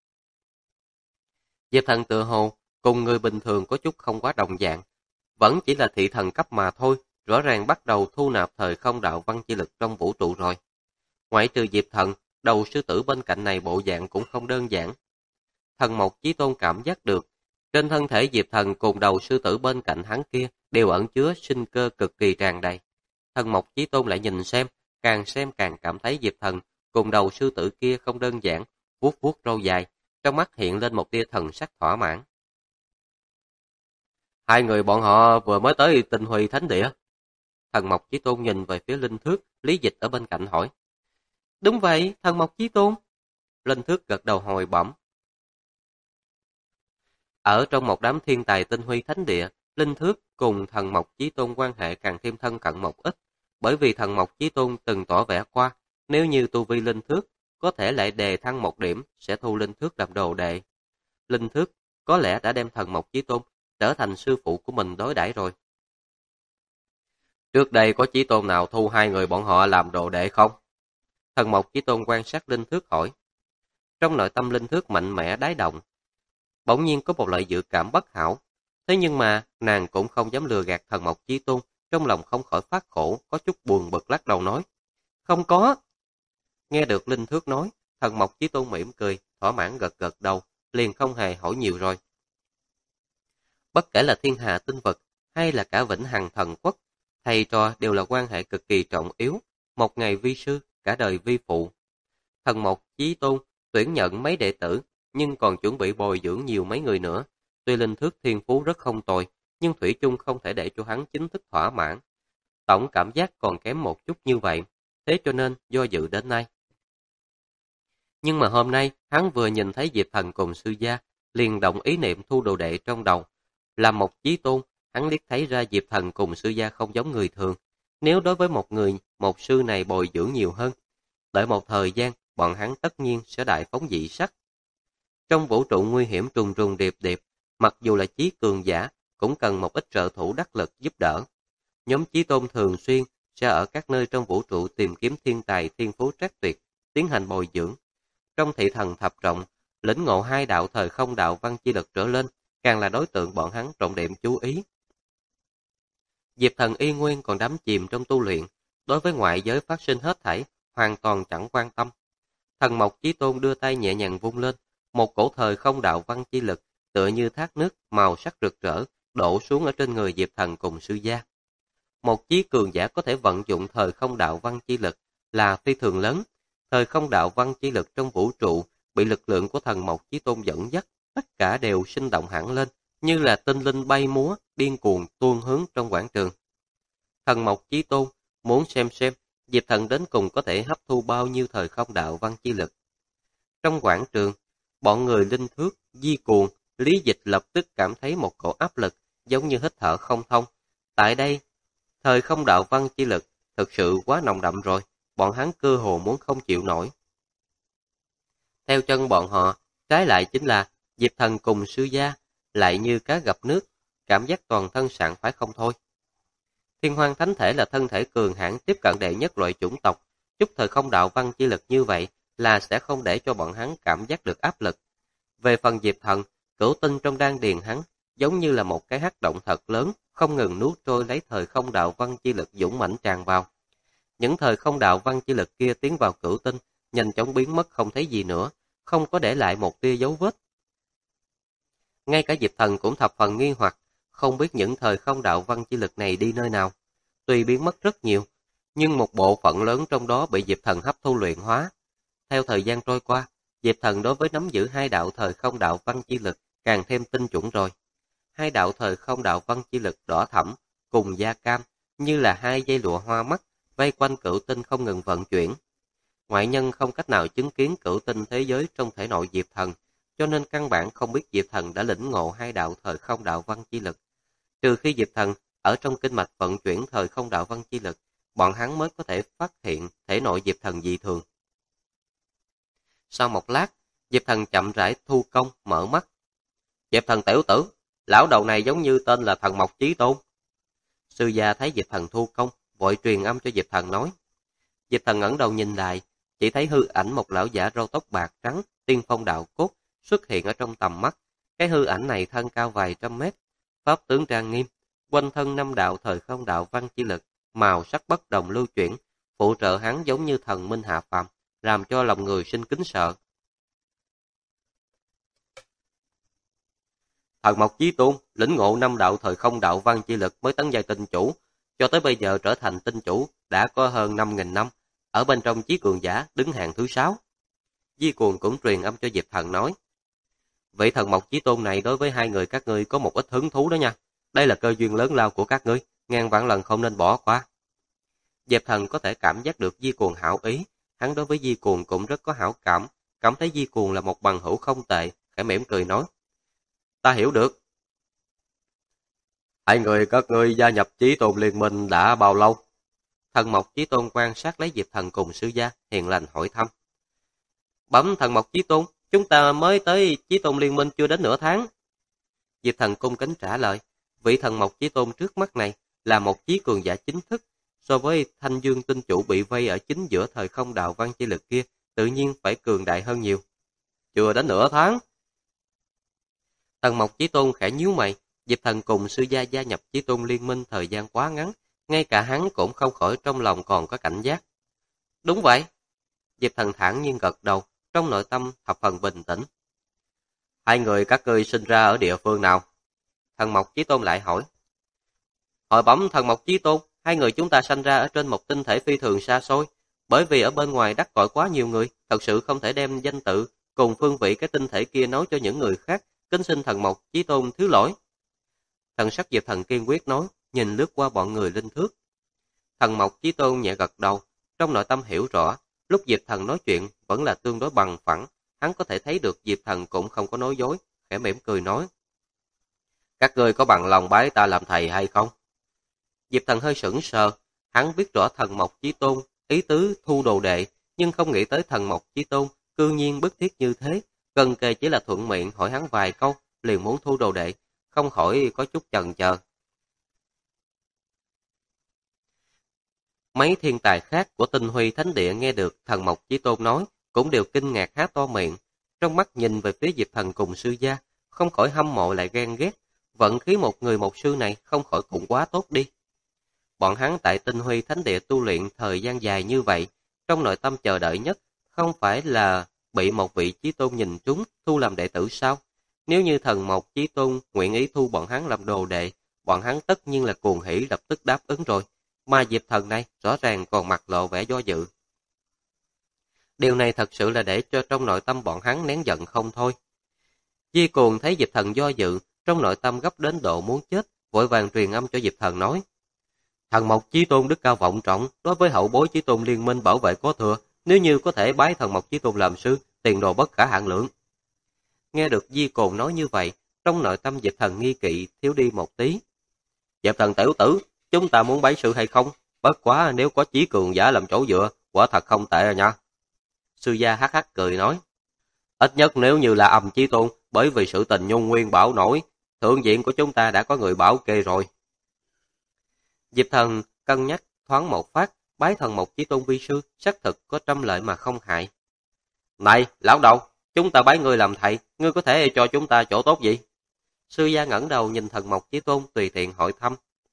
Diệp Thần tự hồ cùng người bình thường có chút không quá đồng dạng, vẫn chỉ là thị thần cấp mà thôi, rõ ràng bắt đầu thu nạp thời không đạo văn chi lực trong vũ trụ rồi. Ngoại trừ Diệp Thần, đầu sư tử bên cạnh này bộ dạng cũng không đơn giản. Thần mộc chí tôn cảm giác được, trên thân thể Diệp Thần cùng đầu sư tử bên cạnh hắn kia đều ẩn chứa sinh cơ cực kỳ tràn đầy. Thần mộc chí tôn lại xem càng cảm thấy Diệp Thần cùng đầu sư tử kia không đơn giản, vuốt vuốt râu dài, trong mắt hiện lên một tia thần sắc thỏa mãn. Hai người bọn họ vừa mới tới Tinh Huy Thánh Địa. Thần Mộc Chí Tôn nhìn về phía Linh Thước, Lý Dịch ở bên cạnh hỏi. Đúng vậy, thần Mộc Chí Tôn. Linh Thước gật đầu hồi bẩm. Ở trong một đám thiên tài tinh huy thánh địa, Linh Thước cùng thần Mộc Chí Tôn quan hệ càng thêm thân cận một ít, bởi vì thần Mộc Chí Tôn từng tỏ vẻ qua, nếu như tu vi Linh Thước có thể lại đề thăng một điểm, sẽ thu Linh Thước làm đồ đệ. Linh Thước có lẽ đã đem thần Mộc Chí Tôn trở thành sư phụ của mình đối đãi rồi. Trước đây có Chí Tôn nào thu hai người bọn họ làm đồ đệ không? Thần Mộc Chí Tôn quan sát Linh Thước hỏi. Trong nội tâm Linh Thước mạnh mẽ đái động, bỗng nhiên có một loại dự cảm bất hảo. Thế nhưng mà, nàng cũng không dám lừa gạt thần Mộc Chí Tôn, trong lòng không khỏi phát khổ, có chút buồn bực lắc đầu nói. Không có. Nghe được Linh Thước nói, thần Mộc Chí Tôn mỉm cười, thỏa mãn gật gật đầu, liền không hề hỏi nhiều rồi. Bất kể là thiên hà tinh vực, hay là cả vĩnh hằng thần quốc, thầy trò đều là quan hệ cực kỳ trọng yếu, một ngày vi sư, cả đời vi phụ. Thần Mộc Chí Tôn tuyển nhận mấy đệ tử, nhưng còn chuẩn bị bồi dưỡng nhiều mấy người nữa. Tuy Linh Thước thiên phú rất không tồi, nhưng thủy chung không thể để cho hắn chính thức thỏa mãn. Tổng cảm giác còn kém một chút như vậy, thế cho nên do dự đến nay. Nhưng mà hôm nay, hắn vừa nhìn thấy Diệp Thần cùng sư gia, liền động ý niệm thu đồ đệ trong đầu. Làm một Chí Tôn, hắn liếc thấy ra Diệp Thần cùng sư gia không giống người thường. Nếu đối với một sư này bồi dưỡng nhiều hơn, đợi một thời gian, bọn hắn tất nhiên sẽ đại phóng dị sắc. Trong vũ trụ nguy hiểm trùng trùng điệp điệp, mặc dù là chí cường giả, cũng cần một ít trợ thủ đắc lực giúp đỡ. Nhóm Chí Tôn thường xuyên sẽ ở các nơi trong vũ trụ tìm kiếm thiên tài thiên phú trác tuyệt, tiến hành bồi dưỡng. Trong thị thần thập trọng, lĩnh ngộ hai đạo thời không đạo văn chi lực trở lên, càng là đối tượng bọn hắn trọng điểm chú ý. Diệp Thần y nguyên còn đắm chìm trong tu luyện, đối với ngoại giới phát sinh hết thảy, hoàn toàn chẳng quan tâm. Thần Mộc Chí Tôn đưa tay nhẹ nhàng vung lên, một cổ thời không đạo văn chi lực, tựa như thác nước, màu sắc rực rỡ, đổ xuống ở trên người Diệp Thần cùng sư gia. Một chí cường giả có thể vận dụng thời không đạo văn chi lực là phi thường lớn. Thời không đạo văn chi lực trong vũ trụ bị lực lượng của thần Mộc Chí Tôn dẫn dắt, tất cả đều sinh động hẳn lên, như là tinh linh bay múa, điên cuồng tuôn hướng trong quảng trường. Thần Mộc Chí Tôn muốn xem Diệp Thần đến cùng có thể hấp thu bao nhiêu thời không đạo văn chi lực. Trong quảng trường, bọn người Linh Thước, Di Cuồng, Lý Dịch lập tức cảm thấy một cổ áp lực, giống như hít thở không thông. Tại đây, thời không đạo văn chi lực thực sự quá nồng đậm rồi, bọn hắn cơ hồ muốn không chịu nổi. Theo chân bọn họ, trái lại chính là Diệp Thần cùng sư gia, lại như cá gặp nước, cảm giác toàn thân sảng khoái không thôi. Thiên Hoang Thánh Thể là thân thể cường hãn tiếp cận đệ nhất loại chủng tộc, chút thời không đạo văn chi lực như vậy là sẽ không để cho bọn hắn cảm giác được áp lực. Về phần Diệp Thần, cửu tinh trong đan điền hắn giống như là một cái hắc động thật lớn, không ngừng nuốt trôi lấy thời không đạo văn chi lực dũng mãnh tràn vào. Những thời không đạo văn chi lực kia tiến vào cửu tinh, nhanh chóng biến mất không thấy gì nữa, không có để lại một tia dấu vết. Ngay cả Diệp Thần cũng thập phần nghi hoặc, không biết những thời không đạo văn chi lực này đi nơi nào. Tuy biến mất rất nhiều, nhưng một bộ phận lớn trong đó bị Diệp Thần hấp thu luyện hóa. Theo thời gian trôi qua, Diệp Thần đối với nắm giữ hai đạo thời không đạo văn chi lực càng thêm tinh chuẩn rồi. Hai đạo thời không đạo văn chi lực đỏ thẫm cùng da cam như là hai dây lụa hoa mắt vây quanh cửu tinh không ngừng vận chuyển. Ngoại nhân không cách nào chứng kiến cửu tinh thế giới trong thể nội Diệp Thần, cho nên căn bản không biết Diệp Thần đã lĩnh ngộ hai đạo thời không đạo văn chi lực. Trừ khi Diệp Thần ở trong kinh mạch vận chuyển thời không đạo văn chi lực, bọn hắn mới có thể phát hiện thể nội Diệp Thần dị thường. Sau một lát, Diệp Thần chậm rãi thu công, mở mắt. Diệp Thần tiểu tử, lão đầu này giống như tên là Thần Mộc Chí Tôn. Sư gia thấy Diệp Thần thu công, vội truyền âm cho Diệp Thần nói. Diệp Thần ngẩng đầu nhìn lại, chỉ thấy hư ảnh một lão giả râu tóc bạc trắng, tiên phong đạo cốt, xuất hiện ở trong tầm mắt. Cái hư ảnh này thân cao vài trăm mét, pháp tướng trang nghiêm, quanh thân năm đạo thời không đạo văn chi lực, màu sắc bất đồng lưu chuyển, phụ trợ hắn giống như thần minh hạ phàm, làm cho lòng người sinh kính sợ. Thần Mộc Chí Tôn lĩnh ngộ năm đạo thời không đạo văn chi lực mới tấn giai tinh chủ, cho tới bây giờ trở thành tinh chủ đã có hơn 5.000 năm, ở bên trong chí cường giả đứng hạng thứ 6. Di Cuồng cũng truyền âm cho Diệp Thần nói. Vị Thần Mộc Chí Tôn này đối với hai người các ngươi có một ít hứng thú đó nha. Đây là cơ duyên lớn lao của các ngươi, ngàn vạn lần không nên bỏ qua. Diệp Thần có thể cảm giác được Di Cuồng hảo ý, hắn đối với Di Cuồng cũng rất có hảo cảm, cảm thấy Di Cuồng là một bằng hữu không tệ, khẽ mỉm cười nói. Ta hiểu được. Hai người các ngươi gia nhập Chí Tôn Liên Minh đã bao lâu? Thần Mộc Chí Tôn quan sát lấy Diệp Thần cùng sư gia, hiền lành hỏi thăm. Bẩm Thần Mộc Chí Tôn, chúng ta mới tới Chí Tôn Liên Minh chưa đến nửa tháng. Diệp Thần cung kính trả lời, vị Thần Mộc Chí Tôn trước mắt này là một chí cường giả chính thức, so với Thanh Dương tinh chủ bị vây ở chính giữa thời không đạo văn chi lực kia, tự nhiên phải cường đại hơn nhiều. Chưa đến nửa tháng. Thần Mộc Chí Tôn khẽ nhíu mày, Diệp Thần cùng sư gia gia nhập Chí Tôn Liên Minh thời gian quá ngắn, ngay cả hắn cũng không khỏi trong lòng còn có cảnh giác. Đúng vậy. Diệp Thần thản nhiên gật đầu, trong nội tâm thập phần bình tĩnh. Hai người các ngươi sinh ra ở địa phương nào? Thần Mộc Chí Tôn lại hỏi. Hồi bẩm Thần Mộc Chí Tôn, hai người chúng ta sanh ra ở trên một tinh thể phi thường xa xôi, bởi vì ở bên ngoài đắc tội quá nhiều người, thật sự không thể đem danh tự cùng phương vị cái tinh thể kia nói cho những người khác, kính xin Thần Mộc Chí Tôn thứ lỗi. Thần sắc Diệp Thần kiên quyết nói, nhìn lướt qua bọn người linh thước. Thần Mộc Chí Tôn nhẹ gật đầu, trong nội tâm hiểu rõ, lúc Diệp Thần nói chuyện vẫn là tương đối bằng phẳng, hắn có thể thấy được Diệp Thần cũng không có nói dối, khẽ mỉm cười nói. Các ngươi có bằng lòng bái ta làm thầy hay không? Diệp Thần hơi sững sờ, hắn biết rõ Thần Mộc Chí Tôn, ý tứ thu đồ đệ, nhưng không nghĩ tới Thần Mộc Chí Tôn, cư nhiên bức thiết như thế, gần kề chỉ là thuận miệng hỏi hắn vài câu, liền muốn thu đồ đệ, không khỏi có chút chần chờ. Mấy thiên tài khác của Tinh Huy Thánh Địa nghe được Thần Mộc Chí Tôn nói, cũng đều kinh ngạc há to miệng, trong mắt nhìn về phía Diệp Thần cùng sư gia, không khỏi hâm mộ lại ghen ghét, vận khí một người một sư này không khỏi cũng quá tốt đi. Bọn hắn tại Tinh Huy Thánh Địa tu luyện thời gian dài như vậy, trong nội tâm chờ đợi nhất, không phải là bị một vị Chí Tôn nhìn trúng, thu làm đệ tử sao? Nếu như Thần Mộc Chí Tôn nguyện ý thu bọn hắn làm đồ đệ, bọn hắn tất nhiên là cuồng hỉ lập tức đáp ứng rồi, mà Diệp Thần này rõ ràng còn mặt lộ vẻ do dự. Điều này thật sự là để cho trong nội tâm bọn hắn nén giận không thôi. Di Cuồng thấy Diệp Thần do dự, trong nội tâm gấp đến độ muốn chết, vội vàng truyền âm cho Diệp Thần nói. Thần Mộc Chí Tôn đức cao vọng trọng, đối với hậu bối Chí Tôn Liên Minh bảo vệ có thừa, nếu như có thể bái Thần Mộc Chí Tôn làm sư, tiền đồ bất khả hạn lượng. Nghe được Di Cuồng nói như vậy, trong nội tâm Diệp Thần nghi kỵ thiếu đi một tí. Diệp Thần tiểu tử, chúng ta muốn bái sư hay không? Bất quá nếu có chí cường giả làm chỗ dựa, quả thật không tệ rồi nha. Sư gia hắc hắc cười nói. Ít nhất nếu như là Âm Chí Tôn, bởi vì sự tình nhung nguyên bảo nổi, thượng diện của chúng ta đã có người bảo kê rồi. Diệp Thần cân nhắc thoáng một phát, bái Thần Mộc Chí Tôn vi sư, xác thực có trăm lợi mà không hại. Này, lão đầu, chúng ta bái ngươi làm thầy, ngươi có thể cho chúng ta chỗ tốt gì? Sư gia ngẩng đầu nhìn Thần Mộc Chí Tôn tùy tiện hỏi thăm.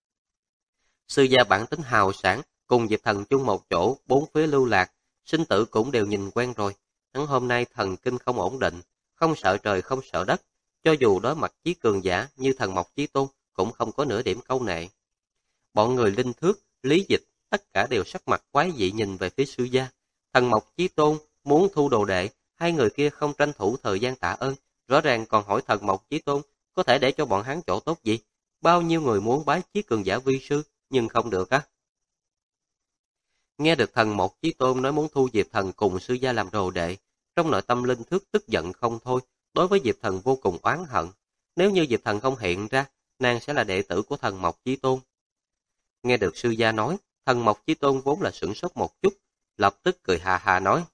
Sư gia bản tính hào sản, cùng Diệp Thần chung một chỗ, bốn phía lưu lạc, sinh tử cũng đều nhìn quen rồi. Hắn hôm nay thần kinh không ổn định, không sợ trời không sợ đất, cho dù đối mặt chí cường giả như Thần Mộc Chí Tôn cũng không có nửa điểm câu nệ. Bọn người linh thước, lý dịch, tất cả đều sắc mặt quái dị nhìn về phía sư gia. Thần Mộc Chí Tôn muốn thu đồ đệ, hai người kia không tranh thủ thời gian tạ ơn, rõ ràng còn hỏi Thần Mộc Chí Tôn có thể để cho bọn hắn chỗ tốt gì. Bao nhiêu người muốn bái chí cường giả vi sư, nhưng không được á. Nghe được Thần Mộc Chí Tôn nói muốn thu Diệp Thần cùng sư gia làm đồ đệ, trong nội tâm linh thước tức giận không thôi, đối với Diệp Thần vô cùng oán hận. Nếu như Diệp Thần không hiện ra, nàng sẽ là đệ tử của Thần Mộc Chí Tôn. Nghe được sư gia nói, Thần Mộc Chí Tôn vốn là sửng sốt một chút, lập tức cười hà hà nói.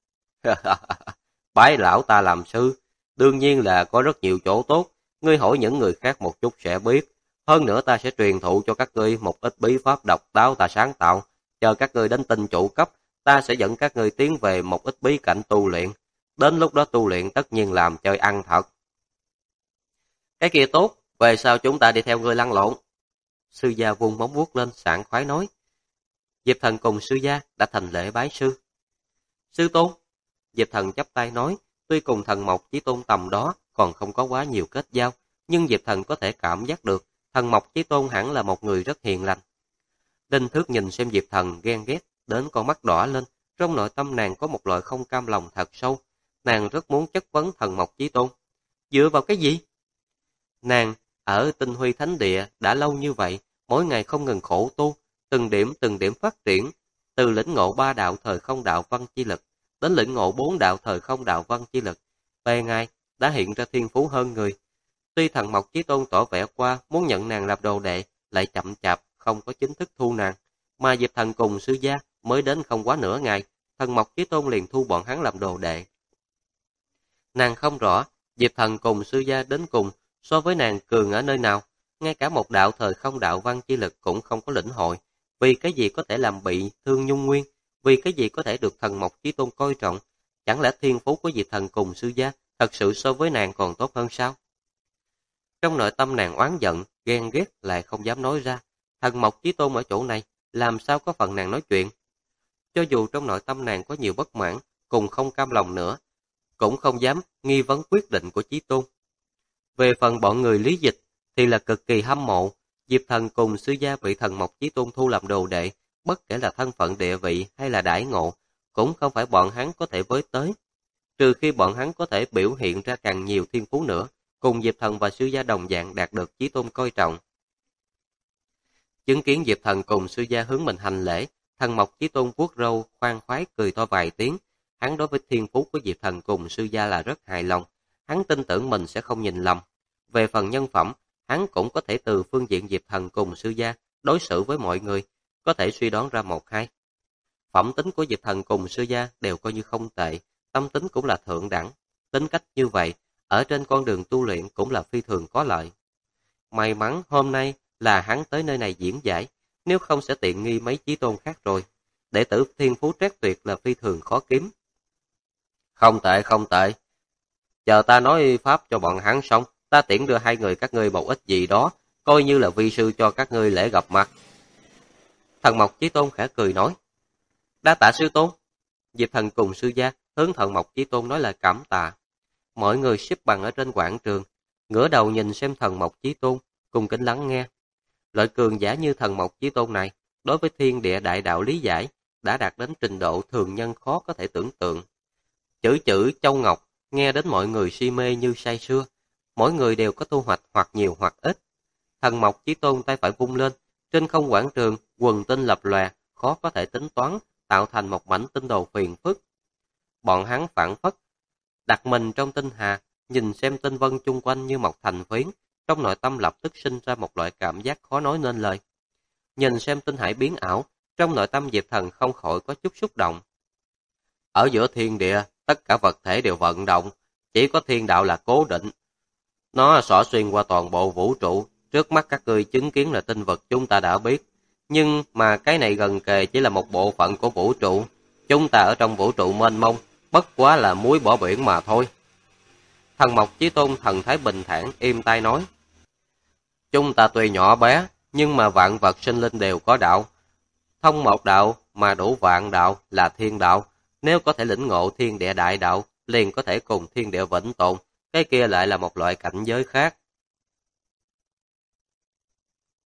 Bái lão ta làm sư, đương nhiên là có rất nhiều chỗ tốt, ngươi hỏi những người khác một chút sẽ biết. Hơn nữa ta sẽ truyền thụ cho các ngươi một ít bí pháp độc đáo ta sáng tạo, chờ các ngươi đến tinh chủ cấp, ta sẽ dẫn các ngươi tiến về một ít bí cảnh tu luyện. Đến lúc đó tu luyện tất nhiên làm chơi ăn thật. Cái kia tốt, về sau chúng ta đi theo ngươi lăn lộn. Sư gia vung móng vuốt lên sảng khoái nói. Diệp Thần cùng sư gia đã thành lễ bái sư. Sư tôn, Diệp Thần chắp tay nói, tuy cùng Thần Mộc Chí Tôn tầm đó còn không có quá nhiều kết giao, nhưng Diệp Thần có thể cảm giác được Thần Mộc Chí Tôn hẳn là một người rất hiền lành. Đinh Thước nhìn xem Diệp Thần ghen ghét, đến con mắt đỏ lên, trong nội tâm nàng có một loại không cam lòng thật sâu, nàng rất muốn chất vấn Thần Mộc Chí Tôn. Dựa vào cái gì? Nàng ở Tinh Huy Thánh Địa đã lâu như vậy, mỗi ngày không ngừng khổ tu, từng điểm phát triển, từ lĩnh ngộ 3 đạo thời không đạo văn chi lực, đến lĩnh ngộ 4 đạo thời không đạo văn chi lực. Bề ngoài đã hiện ra thiên phú hơn người. Tuy thần Mộc Chí Tôn tỏ vẻ qua muốn nhận nàng làm đồ đệ, lại chậm chạp, không có chính thức thu nàng, mà Diệp Thần cùng sư gia mới đến không quá nửa ngày, thần Mộc Chí Tôn liền thu bọn hắn làm đồ đệ. Nàng không rõ, Diệp Thần cùng sư gia đến cùng so với nàng cường ở nơi nào, ngay cả một đạo thời không đạo văn chi lực cũng không có lĩnh hội, vì cái gì có thể làm bị thương Nhung Nguyên, vì cái gì có thể được thần Mộc Chí Tôn coi trọng, chẳng lẽ thiên phú của Diệp Thần cùng sư gia thật sự so với nàng còn tốt hơn sao? Trong nội tâm nàng oán giận, ghen ghét lại không dám nói ra, thần Mộc Chí Tôn ở chỗ này, làm sao có phần nàng nói chuyện. Cho dù trong nội tâm nàng có nhiều bất mãn, cùng không cam lòng nữa, cũng không dám nghi vấn quyết định của Chí Tôn. Về phần bọn người Lý Dịch thì là cực kỳ hâm mộ, Diệp Thần cùng sư gia bị thần Mộc Chí Tôn thu làm đồ đệ, bất kể là thân phận địa vị hay là đãi ngộ, cũng không phải bọn hắn có thể với tới. Trừ khi bọn hắn có thể biểu hiện ra càng nhiều thiên phú nữa, cùng Diệp Thần và sư gia đồng dạng đạt được Chí Tôn coi trọng. Chứng kiến Diệp Thần cùng sư gia hướng mình hành lễ, thần Mộc Chí Tôn vuốt râu, khoan khoái cười to vài tiếng. Hắn đối với thiên phú của Diệp Thần cùng sư gia là rất hài lòng, hắn tin tưởng mình sẽ không nhìn lầm. Về phần nhân phẩm, hắn cũng có thể từ phương diện Diệp Thần cùng sư gia đối xử với mọi người, có thể suy đoán ra một hai. Phẩm tính của Diệp Thần cùng sư gia đều coi như không tệ, tâm tính cũng là thượng đẳng. Tính cách như vậy, ở trên con đường tu luyện cũng là phi thường có lợi. May mắn hôm nay là hắn tới nơi này diễn giải, nếu không sẽ tiện nghi mấy Chí Tôn khác rồi. Đệ tử thiên phú trác tuyệt là phi thường khó kiếm. Không tệ, không tệ. Chờ ta nói pháp cho bọn hắn xong, ta tiễn đưa hai người các ngươi một ít gì đó, coi như là vi sư cho các ngươi lễ gặp mặt. Thần Mộc Chí Tôn khẽ cười nói. Đa tạ sư tôn. Diệp Thần cùng sư gia hướng thần Mộc Chí Tôn nói là cảm tạ. Mọi người xếp bằng ở trên quảng trường, ngửa đầu nhìn xem thần Mộc Chí Tôn, cùng kính lắng nghe. Loại cường giả như thần Mộc Chí Tôn này, đối với thiên địa đại đạo lý giải, đã đạt đến trình độ thường nhân khó có thể tưởng tượng. Chữ chữ châu ngọc, nghe đến mọi người si mê như say sưa, mỗi người đều có thu hoạch hoặc nhiều hoặc ít. Thần Mộc Chí Tôn tay phải vung lên, trên không quảng trường, quần tinh lập lòe, khó có thể tính toán, tạo thành một mảnh tinh đồ phiền phức. Bọn hắn phản phất, đặt mình trong tinh hà, nhìn xem tinh vân chung quanh như một thành phiến, trong nội tâm lập tức sinh ra một loại cảm giác khó nói nên lời. Nhìn xem tinh hải biến ảo, trong nội tâm Diệp Thần không khỏi có chút xúc động. Ở giữa thiên địa, tất cả vật thể đều vận động, chỉ có thiên đạo là cố định. Nó xỏ xuyên qua toàn bộ vũ trụ, trước mắt các ngươi chứng kiến là tinh vật chúng ta đã biết. Nhưng mà cái này gần kề chỉ là một bộ phận của vũ trụ. Chúng ta ở trong vũ trụ mênh mông, bất quá là muối bỏ biển mà thôi. Thần Mộc Chí Tôn thần thái bình thản, im tai nói. Chúng ta tuy nhỏ bé, nhưng mà vạn vật sinh linh đều có đạo. Thông một đạo mà đủ vạn đạo là thiên đạo. Nếu có thể lĩnh ngộ thiên địa đại đạo, liền có thể cùng thiên địa vĩnh tồn. Cái kia lại là một loại cảnh giới khác.